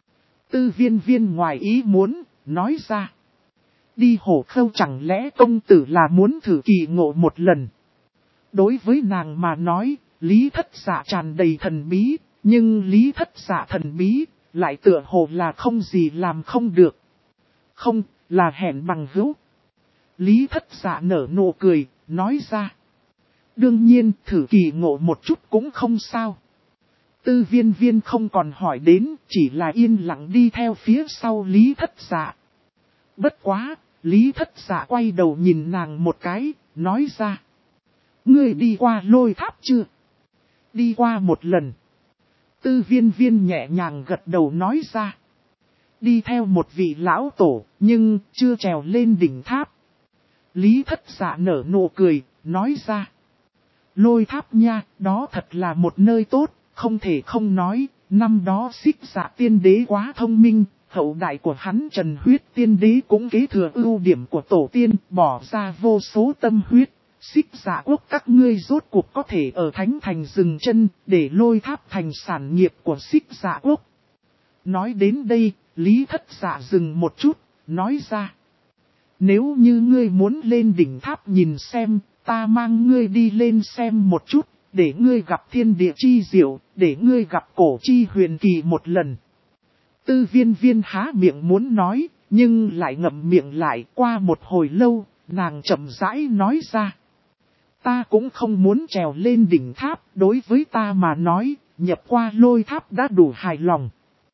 Tư Viên Viên ngoài ý muốn, nói ra. Đi Hổ Khâu chẳng lẽ công tử là muốn thử kỳ ngộ một lần. Đối với nàng mà nói, Lý Thất Dạ tràn đầy thần bí, nhưng Lý Thất Dạ thần bí, lại tựa hồ là không gì làm không được. Không, là hẹn bằng hữu. Lý Thất Dạ nở nụ cười, nói ra. Đương nhiên, thử kỳ ngộ một chút cũng không sao. Tư Viên Viên không còn hỏi đến, chỉ là yên lặng đi theo phía sau Lý Thất Dạ. Bất quá, Lý Thất Dạ quay đầu nhìn nàng một cái, nói ra. Ngươi đi qua Lôi Tháp chưa? Đi qua một lần. Tư Viên Viên nhẹ nhàng gật đầu nói ra. Đi theo một vị lão tổ, nhưng chưa trèo lên đỉnh tháp. Lý Thất Dạ nở nụ cười, nói ra. Lôi tháp nha, đó thật là một nơi tốt, không thể không nói, năm đó Xích Dạ tiên đế quá thông minh, hậu đại của hắn Trần Huyết tiên đế cũng kế thừa ưu điểm của tổ tiên, bỏ ra vô số tâm huyết. Xích Dạ quốc các ngươi rốt cuộc có thể ở Thánh Thành dừng chân, để Lôi tháp thành sản nghiệp của Xích Dạ quốc. Nói đến đây, Lý Thất Dạ dừng một chút, nói ra. Nếu như ngươi muốn lên đỉnh tháp nhìn xem, ta mang ngươi đi lên xem một chút, để ngươi gặp thiên địa chi diệu, để ngươi gặp cổ chi huyền kỳ một lần. Tư Viên Viên há miệng muốn nói, nhưng lại ngậm miệng lại. Qua một hồi lâu, nàng chậm rãi nói ra. Ta cũng không muốn trèo lên đỉnh tháp, đối với ta mà nói, nhập qua Lôi tháp đã đủ hài lòng.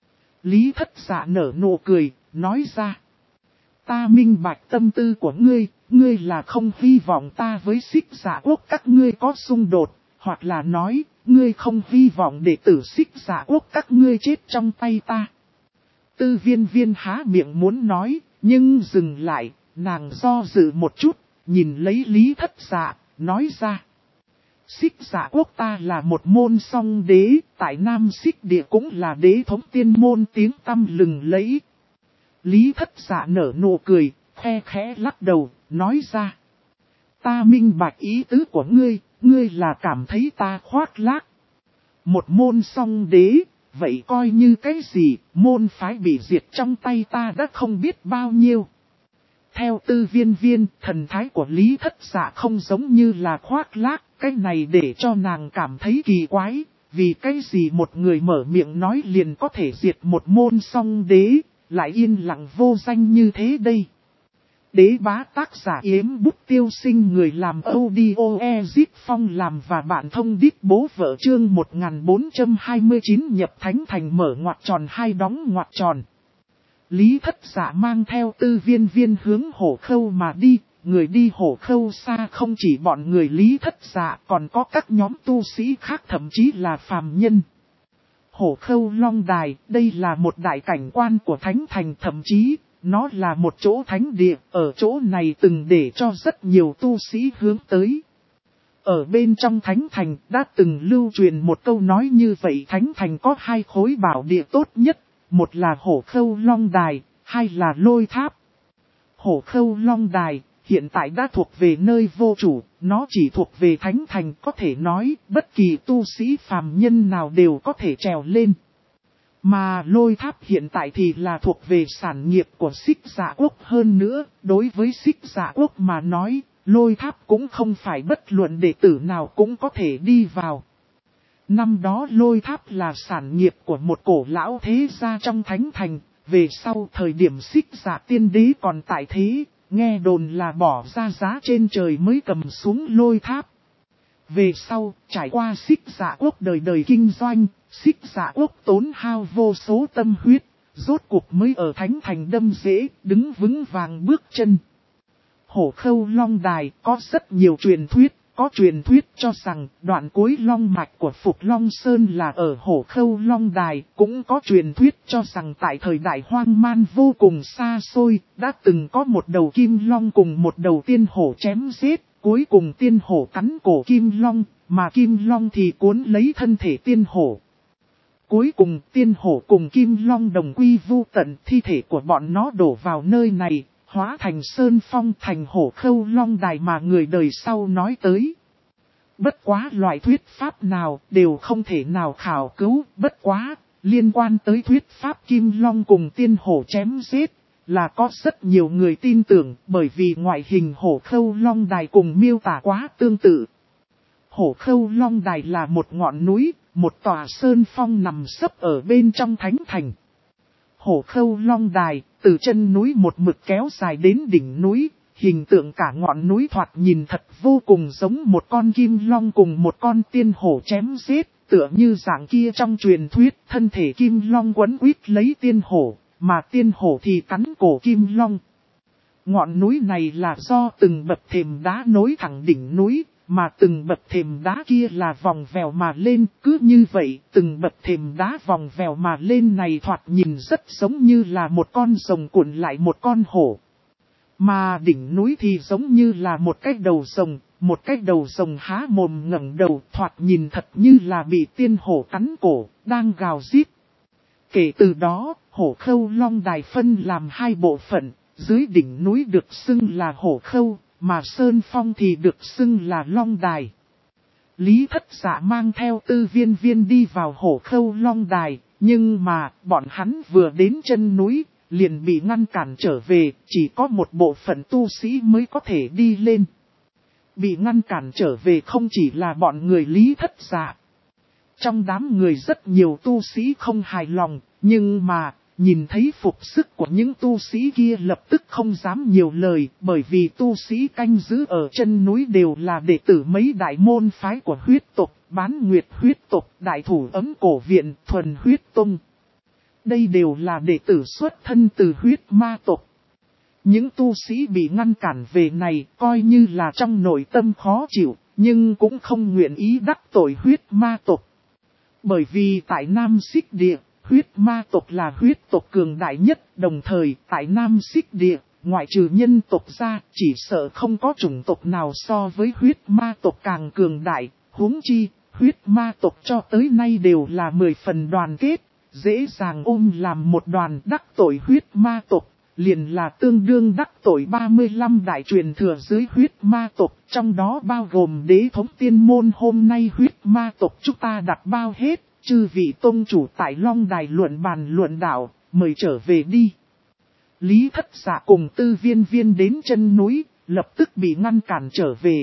Lý Thất Dạ nở nụ cười, nói ra. Ta minh bạch tâm tư của ngươi là không hy vọng ta với Xích Dạ quốc các ngươi có xung đột, hoặc là nói, ngươi không hy vọng đệ tử Xích Dạ quốc các ngươi chết trong tay ta. Tư Viên Viên há miệng muốn nói, nhưng dừng lại, nàng do dự một chút, nhìn lấy Lý Thất Dạ, nói ra. Xích Dạ quốc ta là một môn song đế, tại Nam Xích địa cũng là đế thống tiên môn tiếng tăm lừng lẫy. Lý Thất Dạ nở nụ cười, khe khẽ lắc đầu, nói ra. Ta minh bạch ý tứ của ngươi là cảm thấy ta khoác lác. Một môn song đế, vậy coi như cái gì, môn phái bị diệt trong tay ta đã không biết bao nhiêu. Theo Tư Viên Viên, thần thái của Lý Thất Dạ không giống như là khoác lác, cái này để cho nàng cảm thấy kỳ quái, vì cái gì một người mở miệng nói liền có thể diệt một môn song đế, lại yên lặng vô danh như thế đây. Đế bá tác giả Yếm Bút Tiêu Sinh, người làm audio Ezip Phong làm và bạn thông đít bố vợ chương 1429 nhập Thánh Thành mở ngoặc tròn hai đóng ngoặc tròn. Lý Thất Dạ mang theo Tư Viên Viên hướng Hổ Khâu mà đi, người đi Hổ Khâu xa không chỉ bọn người Lý Thất Dạ, còn có các nhóm tu sĩ khác, thậm chí là phàm nhân. Hổ Khâu Long Đài, đây là một đại cảnh quan của Thánh Thành, thậm chí, nó là một chỗ thánh địa, ở chỗ này từng để cho rất nhiều tu sĩ hướng tới. Ở bên trong Thánh Thành đã từng lưu truyền một câu nói như vậy, Thánh Thành có hai khối bảo địa tốt nhất, một là Hổ Khâu Long Đài, hai là Lôi Tháp. Hổ Khâu Long Đài hiện tại đã thuộc về nơi vô chủ, nó chỉ thuộc về Thánh Thành, có thể nói bất kỳ tu sĩ phàm nhân nào đều có thể trèo lên. Mà Lôi Tháp hiện tại thì là thuộc về sản nghiệp của Xích Dạ quốc, hơn nữa, đối với Xích Dạ quốc mà nói, Lôi Tháp cũng không phải bất luận đệ tử nào cũng có thể đi vào. Năm đó Lôi Tháp là sản nghiệp của một cổ lão thế gia trong Thánh Thành, về sau thời điểm Xích Dạ tiên đế còn tại thế, nghe đồn là bỏ ra giá trên trời mới cầm xuống Lôi Tháp. Về sau, trải qua Xích Dạ quốc đời đời kinh doanh, Xích Dạ quốc tốn hao vô số tâm huyết, rốt cuộc mới ở Thánh Thành đâm rễ, đứng vững vàng bước chân. Hổ Khâu Long Đài có rất nhiều truyền thuyết, có truyền thuyết cho rằng đoạn cuối long mạch của Phục Long Sơn là ở Hổ Khâu Long Đài, cũng có truyền thuyết cho rằng tại thời đại hoang man vô cùng xa xôi, đã từng có một đầu kim long cùng một đầu tiên hổ chém giết. Cuối cùng tiên hổ cắn cổ kim long, mà kim long thì cuốn lấy thân thể tiên hổ. Cuối cùng tiên hổ cùng kim long đồng quy vu tận, thi thể của bọn nó đổ vào nơi này, hóa thành sơn phong, thành Hổ Khâu Long Đài mà người đời sau nói tới. Bất quá loại thuyết pháp nào đều không thể nào khảo cứu, bất quá, liên quan tới thuyết pháp kim long cùng tiên hổ chém giết. Là có rất nhiều người tin tưởng, bởi vì ngoại hình Hổ Khâu Long Đài cùng miêu tả quá tương tự. Hổ Khâu Long Đài là một ngọn núi, một tòa sơn phong nằm sấp ở bên trong Thánh Thành. Hổ Khâu Long Đài, từ chân núi một mực kéo dài đến đỉnh núi, hình tượng cả ngọn núi thoạt nhìn thật vô cùng giống một con kim long cùng một con tiên hổ chém giết, tựa như dạng kia trong truyền thuyết, thân thể kim long quấn quýt lấy tiên hổ. Mà tiên hổ thì cắn cổ kim long. Ngọn núi này là do từng bậc thềm đá nối thẳng đỉnh núi, mà từng bậc thềm đá kia là vòng vèo mà lên. Cứ như vậy, từng bậc thềm đá vòng vèo mà lên này thoạt nhìn rất giống như là một con rồng cuộn lại một con hổ. Mà đỉnh núi thì giống như là một cái đầu rồng, một cái đầu rồng há mồm ngẩng đầu thoạt nhìn thật như là bị tiên hổ cắn cổ, đang gào rít. Kể từ đó, hổ khâu long đài phân làm hai bộ phận, dưới đỉnh núi được xưng là hổ khâu, mà sơn phong thì được xưng là long đài. Lý Thất Dạ mang theo Tư Viên Viên đi vào hổ khâu long đài, nhưng mà bọn hắn vừa đến chân núi, liền bị ngăn cản trở về, chỉ có một bộ phận tu sĩ mới có thể đi lên. Bị ngăn cản trở về không chỉ là bọn người Lý Thất Dạ. Trong đám người rất nhiều tu sĩ không hài lòng, nhưng mà, nhìn thấy phục sức của những tu sĩ kia lập tức không dám nhiều lời, bởi vì tu sĩ canh giữ ở chân núi đều là đệ tử mấy đại môn phái của huyết tộc, Bán Nguyệt huyết tộc, Đại Thủ Ấm Cổ Viện, Thuần huyết tông. Đây đều là đệ tử xuất thân từ huyết ma tộc. Những tu sĩ bị ngăn cản về này coi như là trong nội tâm khó chịu, nhưng cũng không nguyện ý đắc tội huyết ma tộc. Bởi vì tại Nam Xích Địa, huyết ma tộc là huyết tộc cường đại nhất, đồng thời tại Nam Xích Địa, ngoại trừ nhân tộc ra, chỉ sợ không có chủng tộc nào so với huyết ma tộc càng cường đại, huống chi, huyết ma tộc cho tới nay đều là 10 phần đoàn kết, dễ dàng ôm làm một đoàn đắc tội huyết ma tộc, liền là tương đương đắc tội 35 đại truyền thừa dưới huyết ma tộc, trong đó bao gồm đế thống tiên môn hôm nay huyết ma tộc chúng ta đặt bao hết. Chư vị tông chủ tại Long Đài luận bàn luận đạo, mời trở về đi. Lý Thất Dạ cùng Tư Viên Viên đến chân núi, lập tức bị ngăn cản trở về.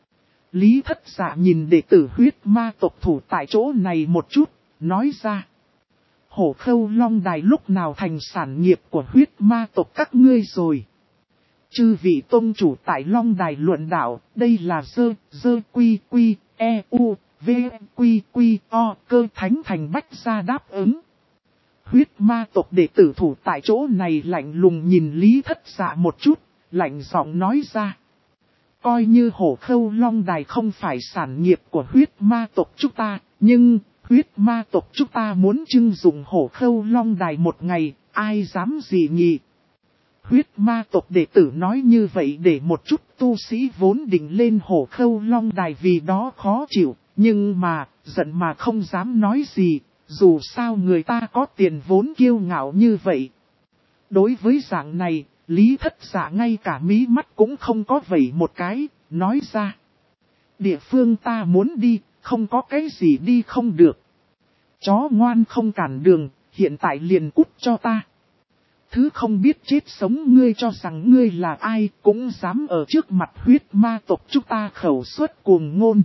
Lý Thất Dạ nhìn đệ tử huyết ma tộc thủ tại chỗ này một chút, nói ra. Hổ khâu Long Đài lúc nào thành sản nghiệp của huyết ma tộc các ngươi rồi. Chư vị tông chủ tại Long Đài luận đạo, đây là dơ quy quy, e u. V, quy, quy, o, cơ thánh thành bách ra đáp ứng. Huyết ma tộc đệ tử thủ tại chỗ này lạnh lùng nhìn Lý Thất Dạ một chút, lạnh giọng nói ra. Coi như hổ khâu long đài không phải sản nghiệp của huyết ma tộc chúng ta, nhưng huyết ma tộc chúng ta muốn trưng dụng hổ khâu long đài một ngày, ai dám gì nhỉ? Huyết ma tộc đệ tử nói như vậy để một chút tu sĩ vốn định lên hổ khâu long đài vì đó khó chịu. Nhưng mà, giận mà không dám nói gì, dù sao người ta có tiền vốn kiêu ngạo như vậy. Đối với dạng này, Lý Thất Dạ ngay cả mí mắt cũng không có vẩy một cái, nói ra. Địa phương ta muốn đi, không có cái gì đi không được. Chó ngoan không cản đường, hiện tại liền cút cho ta. Thứ không biết chết sống ngươi cho rằng ngươi là ai cũng dám ở trước mặt huyết ma tộc chúng ta khẩu suất cuồng ngôn.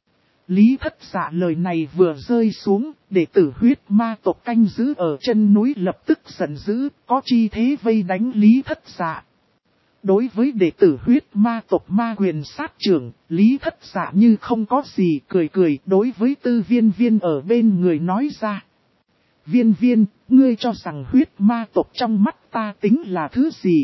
Lý Thất Dạ lời này vừa rơi xuống, đệ tử huyết ma tộc canh giữ ở chân núi lập tức giận dữ, có chi thế vây đánh Lý Thất Dạ. Đối với đệ tử huyết ma tộc ma quyền sát trưởng, Lý Thất Dạ như không có gì cười cười đối với Tư Viên Viên ở bên người nói ra. Viên Viên, ngươi cho rằng huyết ma tộc trong mắt ta tính là thứ gì?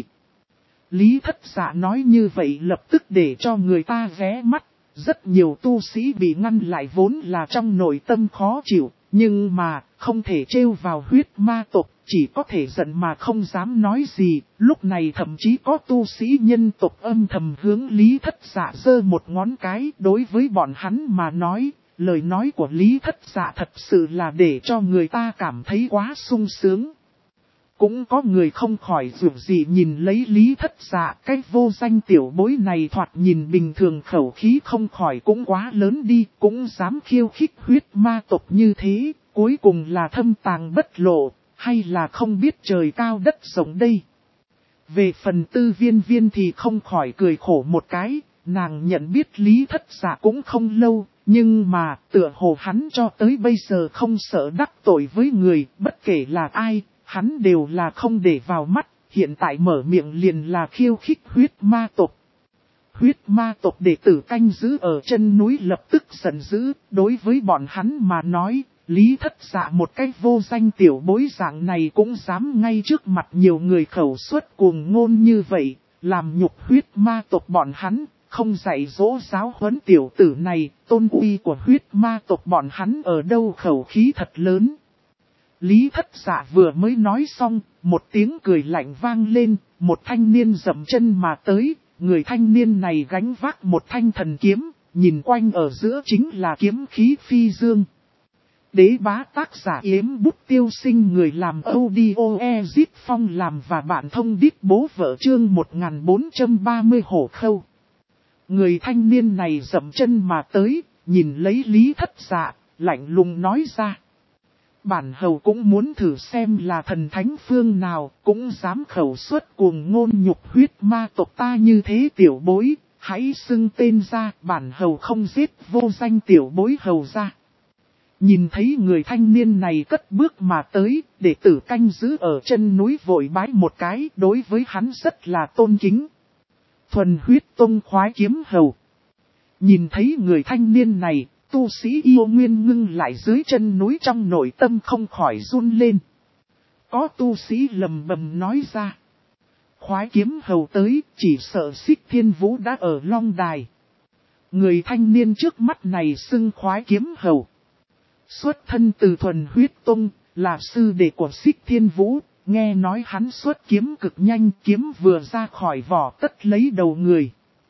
Lý Thất Dạ nói như vậy lập tức để cho người ta ghé mắt. Rất nhiều tu sĩ bị ngăn lại vốn là trong nội tâm khó chịu, nhưng mà không thể trêu vào huyết ma tộc, chỉ có thể giận mà không dám nói gì. Lúc này thậm chí có tu sĩ nhân tộc âm thầm hướng Lý Thất Dạ giơ một ngón cái. Đối với bọn hắn mà nói, lời nói của Lý Thất Dạ thật sự là để cho người ta cảm thấy quá sung sướng. Cũng có người không khỏi dù gì nhìn lấy Lý Thất Dạ, cái vô danh tiểu bối này thoạt nhìn bình thường khẩu khí không khỏi cũng quá lớn đi, cũng dám khiêu khích huyết ma tộc như thế, cuối cùng là thâm tàng bất lộ, hay là không biết trời cao đất rộng đây. Về phần Tư Viên Viên thì không khỏi cười khổ một cái, nàng nhận biết Lý Thất Dạ cũng không lâu, nhưng mà tựa hồ hắn cho tới bây giờ không sợ đắc tội với người, bất kể là ai. Hắn đều là không để vào mắt, hiện tại mở miệng liền là khiêu khích huyết ma tộc. Huyết ma tộc đệ tử canh giữ ở chân núi lập tức giận dữ, đối với bọn hắn mà nói, Lý Thất Dạ một cái vô danh tiểu bối dạng này cũng dám ngay trước mặt nhiều người khẩu suất cuồng ngôn như vậy, làm nhục huyết ma tộc bọn hắn, không dạy dỗ giáo huấn tiểu tử này, tôn uy của huyết ma tộc bọn hắn ở đâu khẩu khí thật lớn. Lý Thất Dạ vừa mới nói xong, một tiếng cười lạnh vang lên, một thanh niên dậm chân mà tới, người thanh niên này gánh vác một thanh thần kiếm, nhìn quanh ở giữa chính là kiếm khí phi dương. Đế bá tác giả Yếm Bút Tiêu Sinh, người làm audio Ezip Phong làm và bạn thông đít bố vợ chương 1430 hổ khâu. Người thanh niên này dậm chân mà tới, nhìn lấy Lý Thất Dạ, lạnh lùng nói ra. Bản hầu cũng muốn thử xem là thần thánh phương nào, cũng dám khẩu xuất cuồng ngôn nhục huyết ma tộc ta như thế tiểu bối, hãy xưng tên ra, bản hầu không giết vô danh tiểu bối hầu ra. Nhìn thấy người thanh niên này cất bước mà tới, đệ tử canh giữ ở chân núi vội bái một cái, đối với hắn rất là tôn kính. Thuần huyết tông khoái kiếm hầu. Nhìn thấy người thanh niên này, tu sĩ yêu nguyên ngưng lại dưới chân núi, trong nội tâm không khỏi run lên. Có tu sĩ lầm bầm nói ra. Khoái kiếm hầu tới, chỉ sợ Xích Thiên Vũ đã ở Long Đài. Người thanh niên trước mắt này xưng khoái kiếm hầu. Xuất thân từ Thuần huyết tông, là sư đệ của Xích Thiên Vũ, nghe nói hắn xuất kiếm cực nhanh, kiếm vừa ra khỏi vỏ tất lấy đầu người.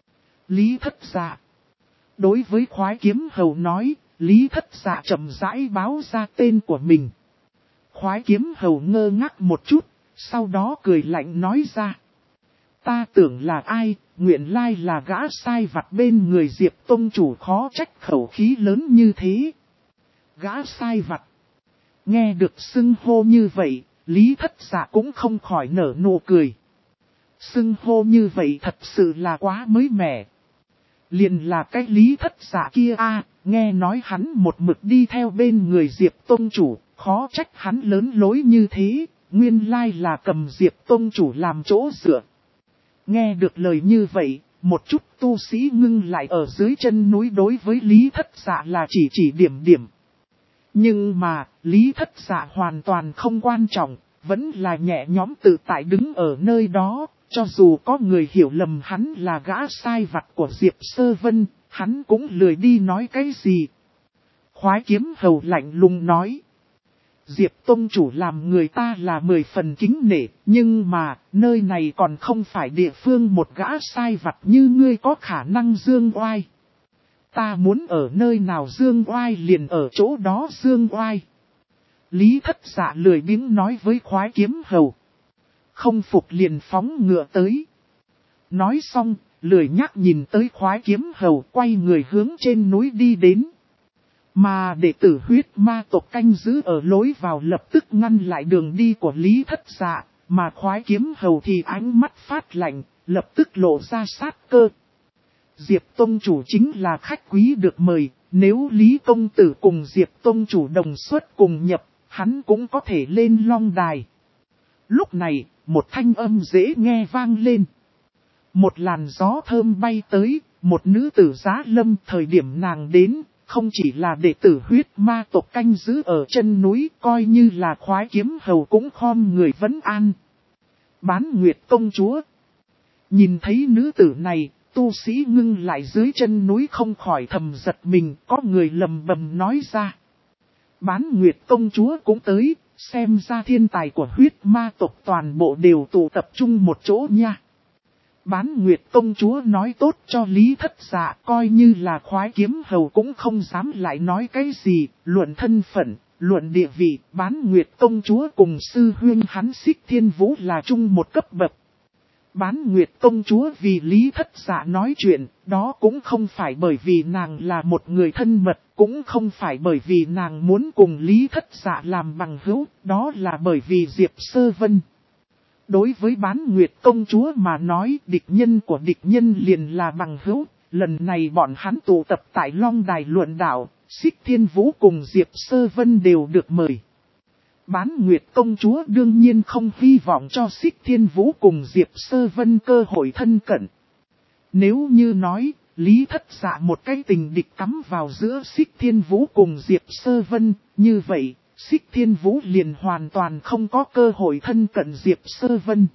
Lý Thất Dạ. Đối với khoái kiếm hầu nói, Lý Thất Dạ chậm rãi báo ra tên của mình. Khoái kiếm hầu ngơ ngác một chút, sau đó cười lạnh nói ra. Ta tưởng là ai, nguyện lai là gã sai vặt bên người Diệp tông chủ, khó trách khẩu khí lớn như thế. Gã sai vặt. Nghe được xưng hô như vậy, Lý Thất Dạ cũng không khỏi nở nụ cười. Xưng hô như vậy thật sự là quá mới mẻ. Liền là cái Lý Thất Dạ kia nghe nói hắn một mực đi theo bên người Diệp tông chủ, khó trách hắn lớn lối như thế, nguyên lai là cầm Diệp tông chủ làm chỗ dựa. Nghe được lời như vậy, một chút tu sĩ ngưng lại ở dưới chân núi, đối với Lý Thất Dạ là chỉ điểm điểm. Nhưng mà, Lý Thất Dạ hoàn toàn không quan trọng, vẫn là nhẹ nhõm tự tại đứng ở nơi đó, cho dù có người hiểu lầm hắn là gã sai vặt của Diệp Sơ Vân, hắn cũng lười đi nói cái gì. Khoái kiếm hầu lạnh lùng nói. Diệp tông chủ làm người ta là 10 phần kính nể, nhưng mà, nơi này còn không phải địa phương một gã sai vặt như ngươi có khả năng dương oai. Ta muốn ở nơi nào dương oai liền ở chỗ đó dương oai. Lý Thất Dạ lười biếng nói với khoái kiếm hầu. Không phục liền phóng ngựa tới. Nói xong, lười nhắc nhìn tới khoái kiếm hầu, quay người hướng trên núi đi đến. Mà đệ tử huyết ma tộc canh giữ ở lối vào lập tức ngăn lại đường đi của Lý Thất Dạ, mà khoái kiếm hầu thì ánh mắt phát lạnh, lập tức lộ ra sát cơ. Diệp tông chủ chính là khách quý được mời, nếu Lý công tử cùng Diệp tông chủ đồng xuất cùng nhập, hắn cũng có thể lên Long Đài. Lúc này, một thanh âm dễ nghe vang lên. Một làn gió thơm bay tới, một nữ tử giá lâm. Thời điểm nàng đến, không chỉ là đệ tử huyết ma tộc canh giữ ở chân núi, coi như là khoái kiếm hầu cũng khom người vấn an. Bán Nguyệt công chúa. Nhìn thấy nữ tử này, tu sĩ ngưng lại dưới chân núi không khỏi thầm giật mình, có người lầm bầm nói ra. Bán Nguyệt công chúa cũng tới, xem ra thiên tài của huyết ma tộc toàn bộ đều tụ tập trung một chỗ nha. Bán Nguyệt công chúa nói tốt cho Lý Thất Dạ, coi như là khoái kiếm hầu cũng không dám lại nói cái gì, luận thân phận, luận địa vị, Bán Nguyệt công chúa cùng sư huynh hắn Xích Thiên Vũ là chung một cấp bậc. Bán Nguyệt công chúa vì Lý Thất Dạ nói chuyện, đó cũng không phải bởi vì nàng là một người thân mật, cũng không phải bởi vì nàng muốn cùng Lý Thất Dạ làm bằng hữu, đó là bởi vì Diệp Sơ Vân. Đối với Bán Nguyệt công chúa mà nói, địch nhân của địch nhân liền là bằng hữu, lần này bọn hắn tụ tập tại Long Đài luận đạo, Xích Thiên Vũ cùng Diệp Sơ Vân đều được mời. Bán Nguyệt công chúa đương nhiên không hy vọng cho Xích Thiên Vũ cùng Diệp Sơ Vân cơ hội thân cận. Nếu như nói, Lý Thất Dạ một cái tình địch cắm vào giữa Xích Thiên Vũ cùng Diệp Sơ Vân, như vậy, Xích Thiên Vũ liền hoàn toàn không có cơ hội thân cận Diệp Sơ Vân.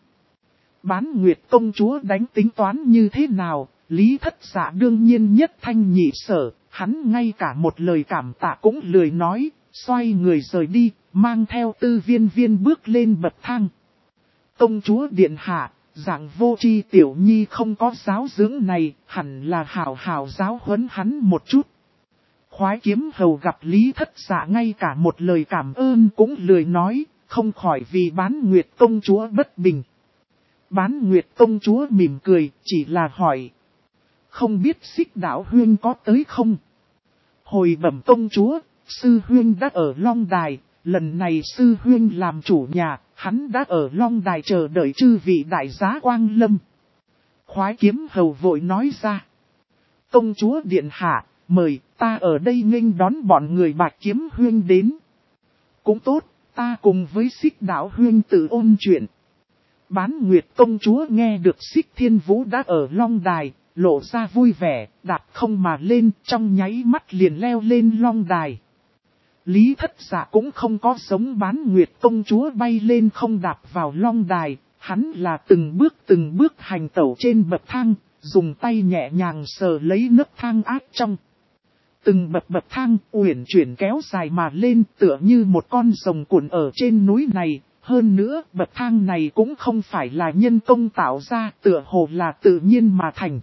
Bán Nguyệt công chúa đánh tính toán như thế nào, Lý Thất Dạ đương nhiên nhất thanh nhị sở, hắn ngay cả một lời cảm tạ cũng lười nói, xoay người rời đi, mang theo Tư Viên Viên bước lên bậc thang. Công chúa điện hạ, Dạng vô tri tiểu nhi không có giáo dưỡng này, hẳn là hảo hảo giáo huấn hắn một chút. Khoái kiếm hầu gặp Lý Thất Dạ ngay cả một lời cảm ơn cũng lười nói, không khỏi vì Bán Nguyệt công chúa bất bình. Bán Nguyệt công chúa mỉm cười, chỉ là hỏi. Không biết Xích Đạo Huyên có tới không? Hồi bẩm công chúa, sư huyên đã ở Long Đài, lần này sư huyên làm chủ nhà, hắn đã ở Long Đài chờ đợi chư vị đại giá quang lâm. Khoái kiếm hầu vội nói ra. Công chúa điện hạ, mời ta ở đây nghênh đón bọn người Bạch Kiếm Huyên đến. Cũng tốt, ta cùng với Xích Đạo Huyên tự ôn chuyện. Bán Nguyệt công chúa nghe được Xích Thiên Vũ đã ở Long Đài, lộ ra vui vẻ, đạp không mà lên, trong nháy mắt liền leo lên Long Đài. Lý Thất Dạ cũng không có giống Bán Nguyệt công chúa bay lên không đạp vào Long Đài, hắn là từng bước hành tẩu trên bậc thang, dùng tay nhẹ nhàng sờ lấy nấc thang áp trong. Từng bậc thang uyển chuyển kéo dài mà lên tựa như một con rồng cuộn ở trên núi này, hơn nữa bậc thang này cũng không phải là nhân công tạo ra, tựa hồ là tự nhiên mà thành.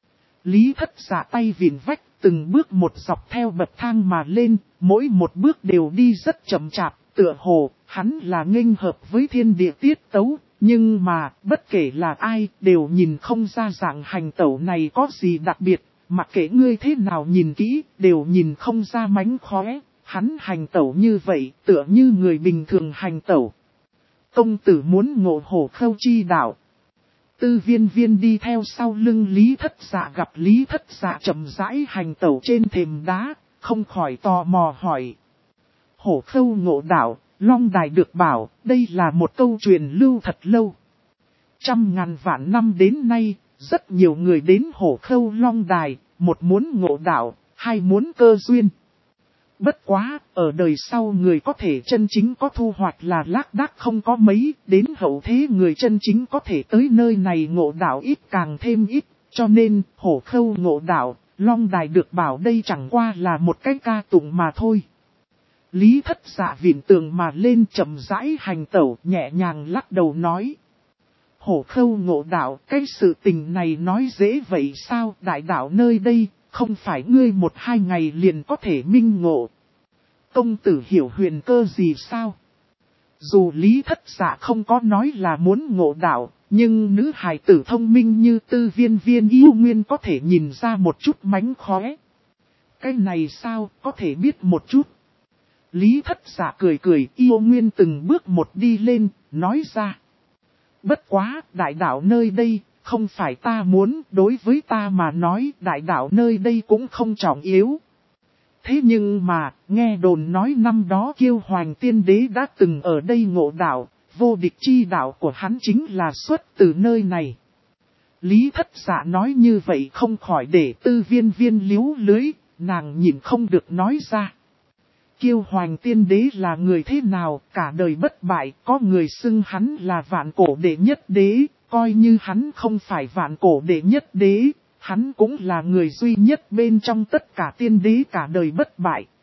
Lý Thất Dạ tay vịn vách, từng bước một dọc theo bậc thang mà lên, mỗi một bước đều đi rất chậm chạp, tựa hồ, hắn là nghênh hợp với thiên địa tiết tấu, nhưng mà, bất kể là ai, đều nhìn không ra dạng hành tẩu này có gì đặc biệt, mặc kệ ngươi thế nào nhìn kỹ, đều nhìn không ra mánh khóe, hắn hành tẩu như vậy, tựa như người bình thường hành tẩu. Công tử muốn ngộ hổ khâu chi đạo. Tư Viên Viên đi theo sau lưng Lý Thất Dạ gặp Lý Thất Dạ chậm rãi hành tẩu trên thềm đá, không khỏi tò mò hỏi. Hổ khâu ngộ đạo, Long Đài được bảo, đây là một câu truyền lưu thật lâu. Trăm ngàn vạn năm đến nay, rất nhiều người đến hổ khâu Long Đài, một muốn ngộ đạo, hai muốn cơ duyên. Bất quá, ở đời sau người có thể chân chính có thu hoạch là lác đác không có mấy, đến hậu thế người chân chính có thể tới nơi này ngộ đạo ít càng thêm ít, cho nên, hổ khâu ngộ đạo, Long Đài được bảo đây chẳng qua là một cái ca tụng mà thôi. Lý Thất Dạ vịn tường mà lên chậm rãi hành tẩu nhẹ nhàng lắc đầu nói. Hổ khâu ngộ đạo, cái sự tình này nói dễ vậy sao, đại đạo nơi đây, không phải ngươi một hai ngày liền có thể minh ngộ. Công tử hiểu huyền cơ gì sao? Dù Lý Thất Dạ không có nói là muốn ngộ đạo, nhưng nữ hài tử thông minh như Tư Viên Viên yêu nguyên có thể nhìn ra một chút mánh khóe. Cái này sao, có thể biết một chút. Lý Thất Dạ cười cười, yêu nguyên từng bước một đi lên, nói ra. Bất quá, đại đạo nơi đây, không phải ta muốn, đối với ta mà nói, đại đạo nơi đây cũng không trọng yếu. Thế nhưng mà, nghe đồn nói năm đó Kiêu Hoành Tiên Đế đã từng ở đây ngộ đạo, vô địch chi đạo của hắn chính là xuất từ nơi này. Lý Thất Dạ nói như vậy không khỏi để Tư Viên Viên liếu lưới, nàng nhìn không được nói ra. Kiêu Hoành Tiên Đế là người thế nào, cả đời bất bại, có người xưng hắn là vạn cổ đệ nhất đế, coi như hắn không phải vạn cổ đệ nhất đế, hắn cũng là người duy nhất bên trong tất cả tiên đế cả đời bất bại.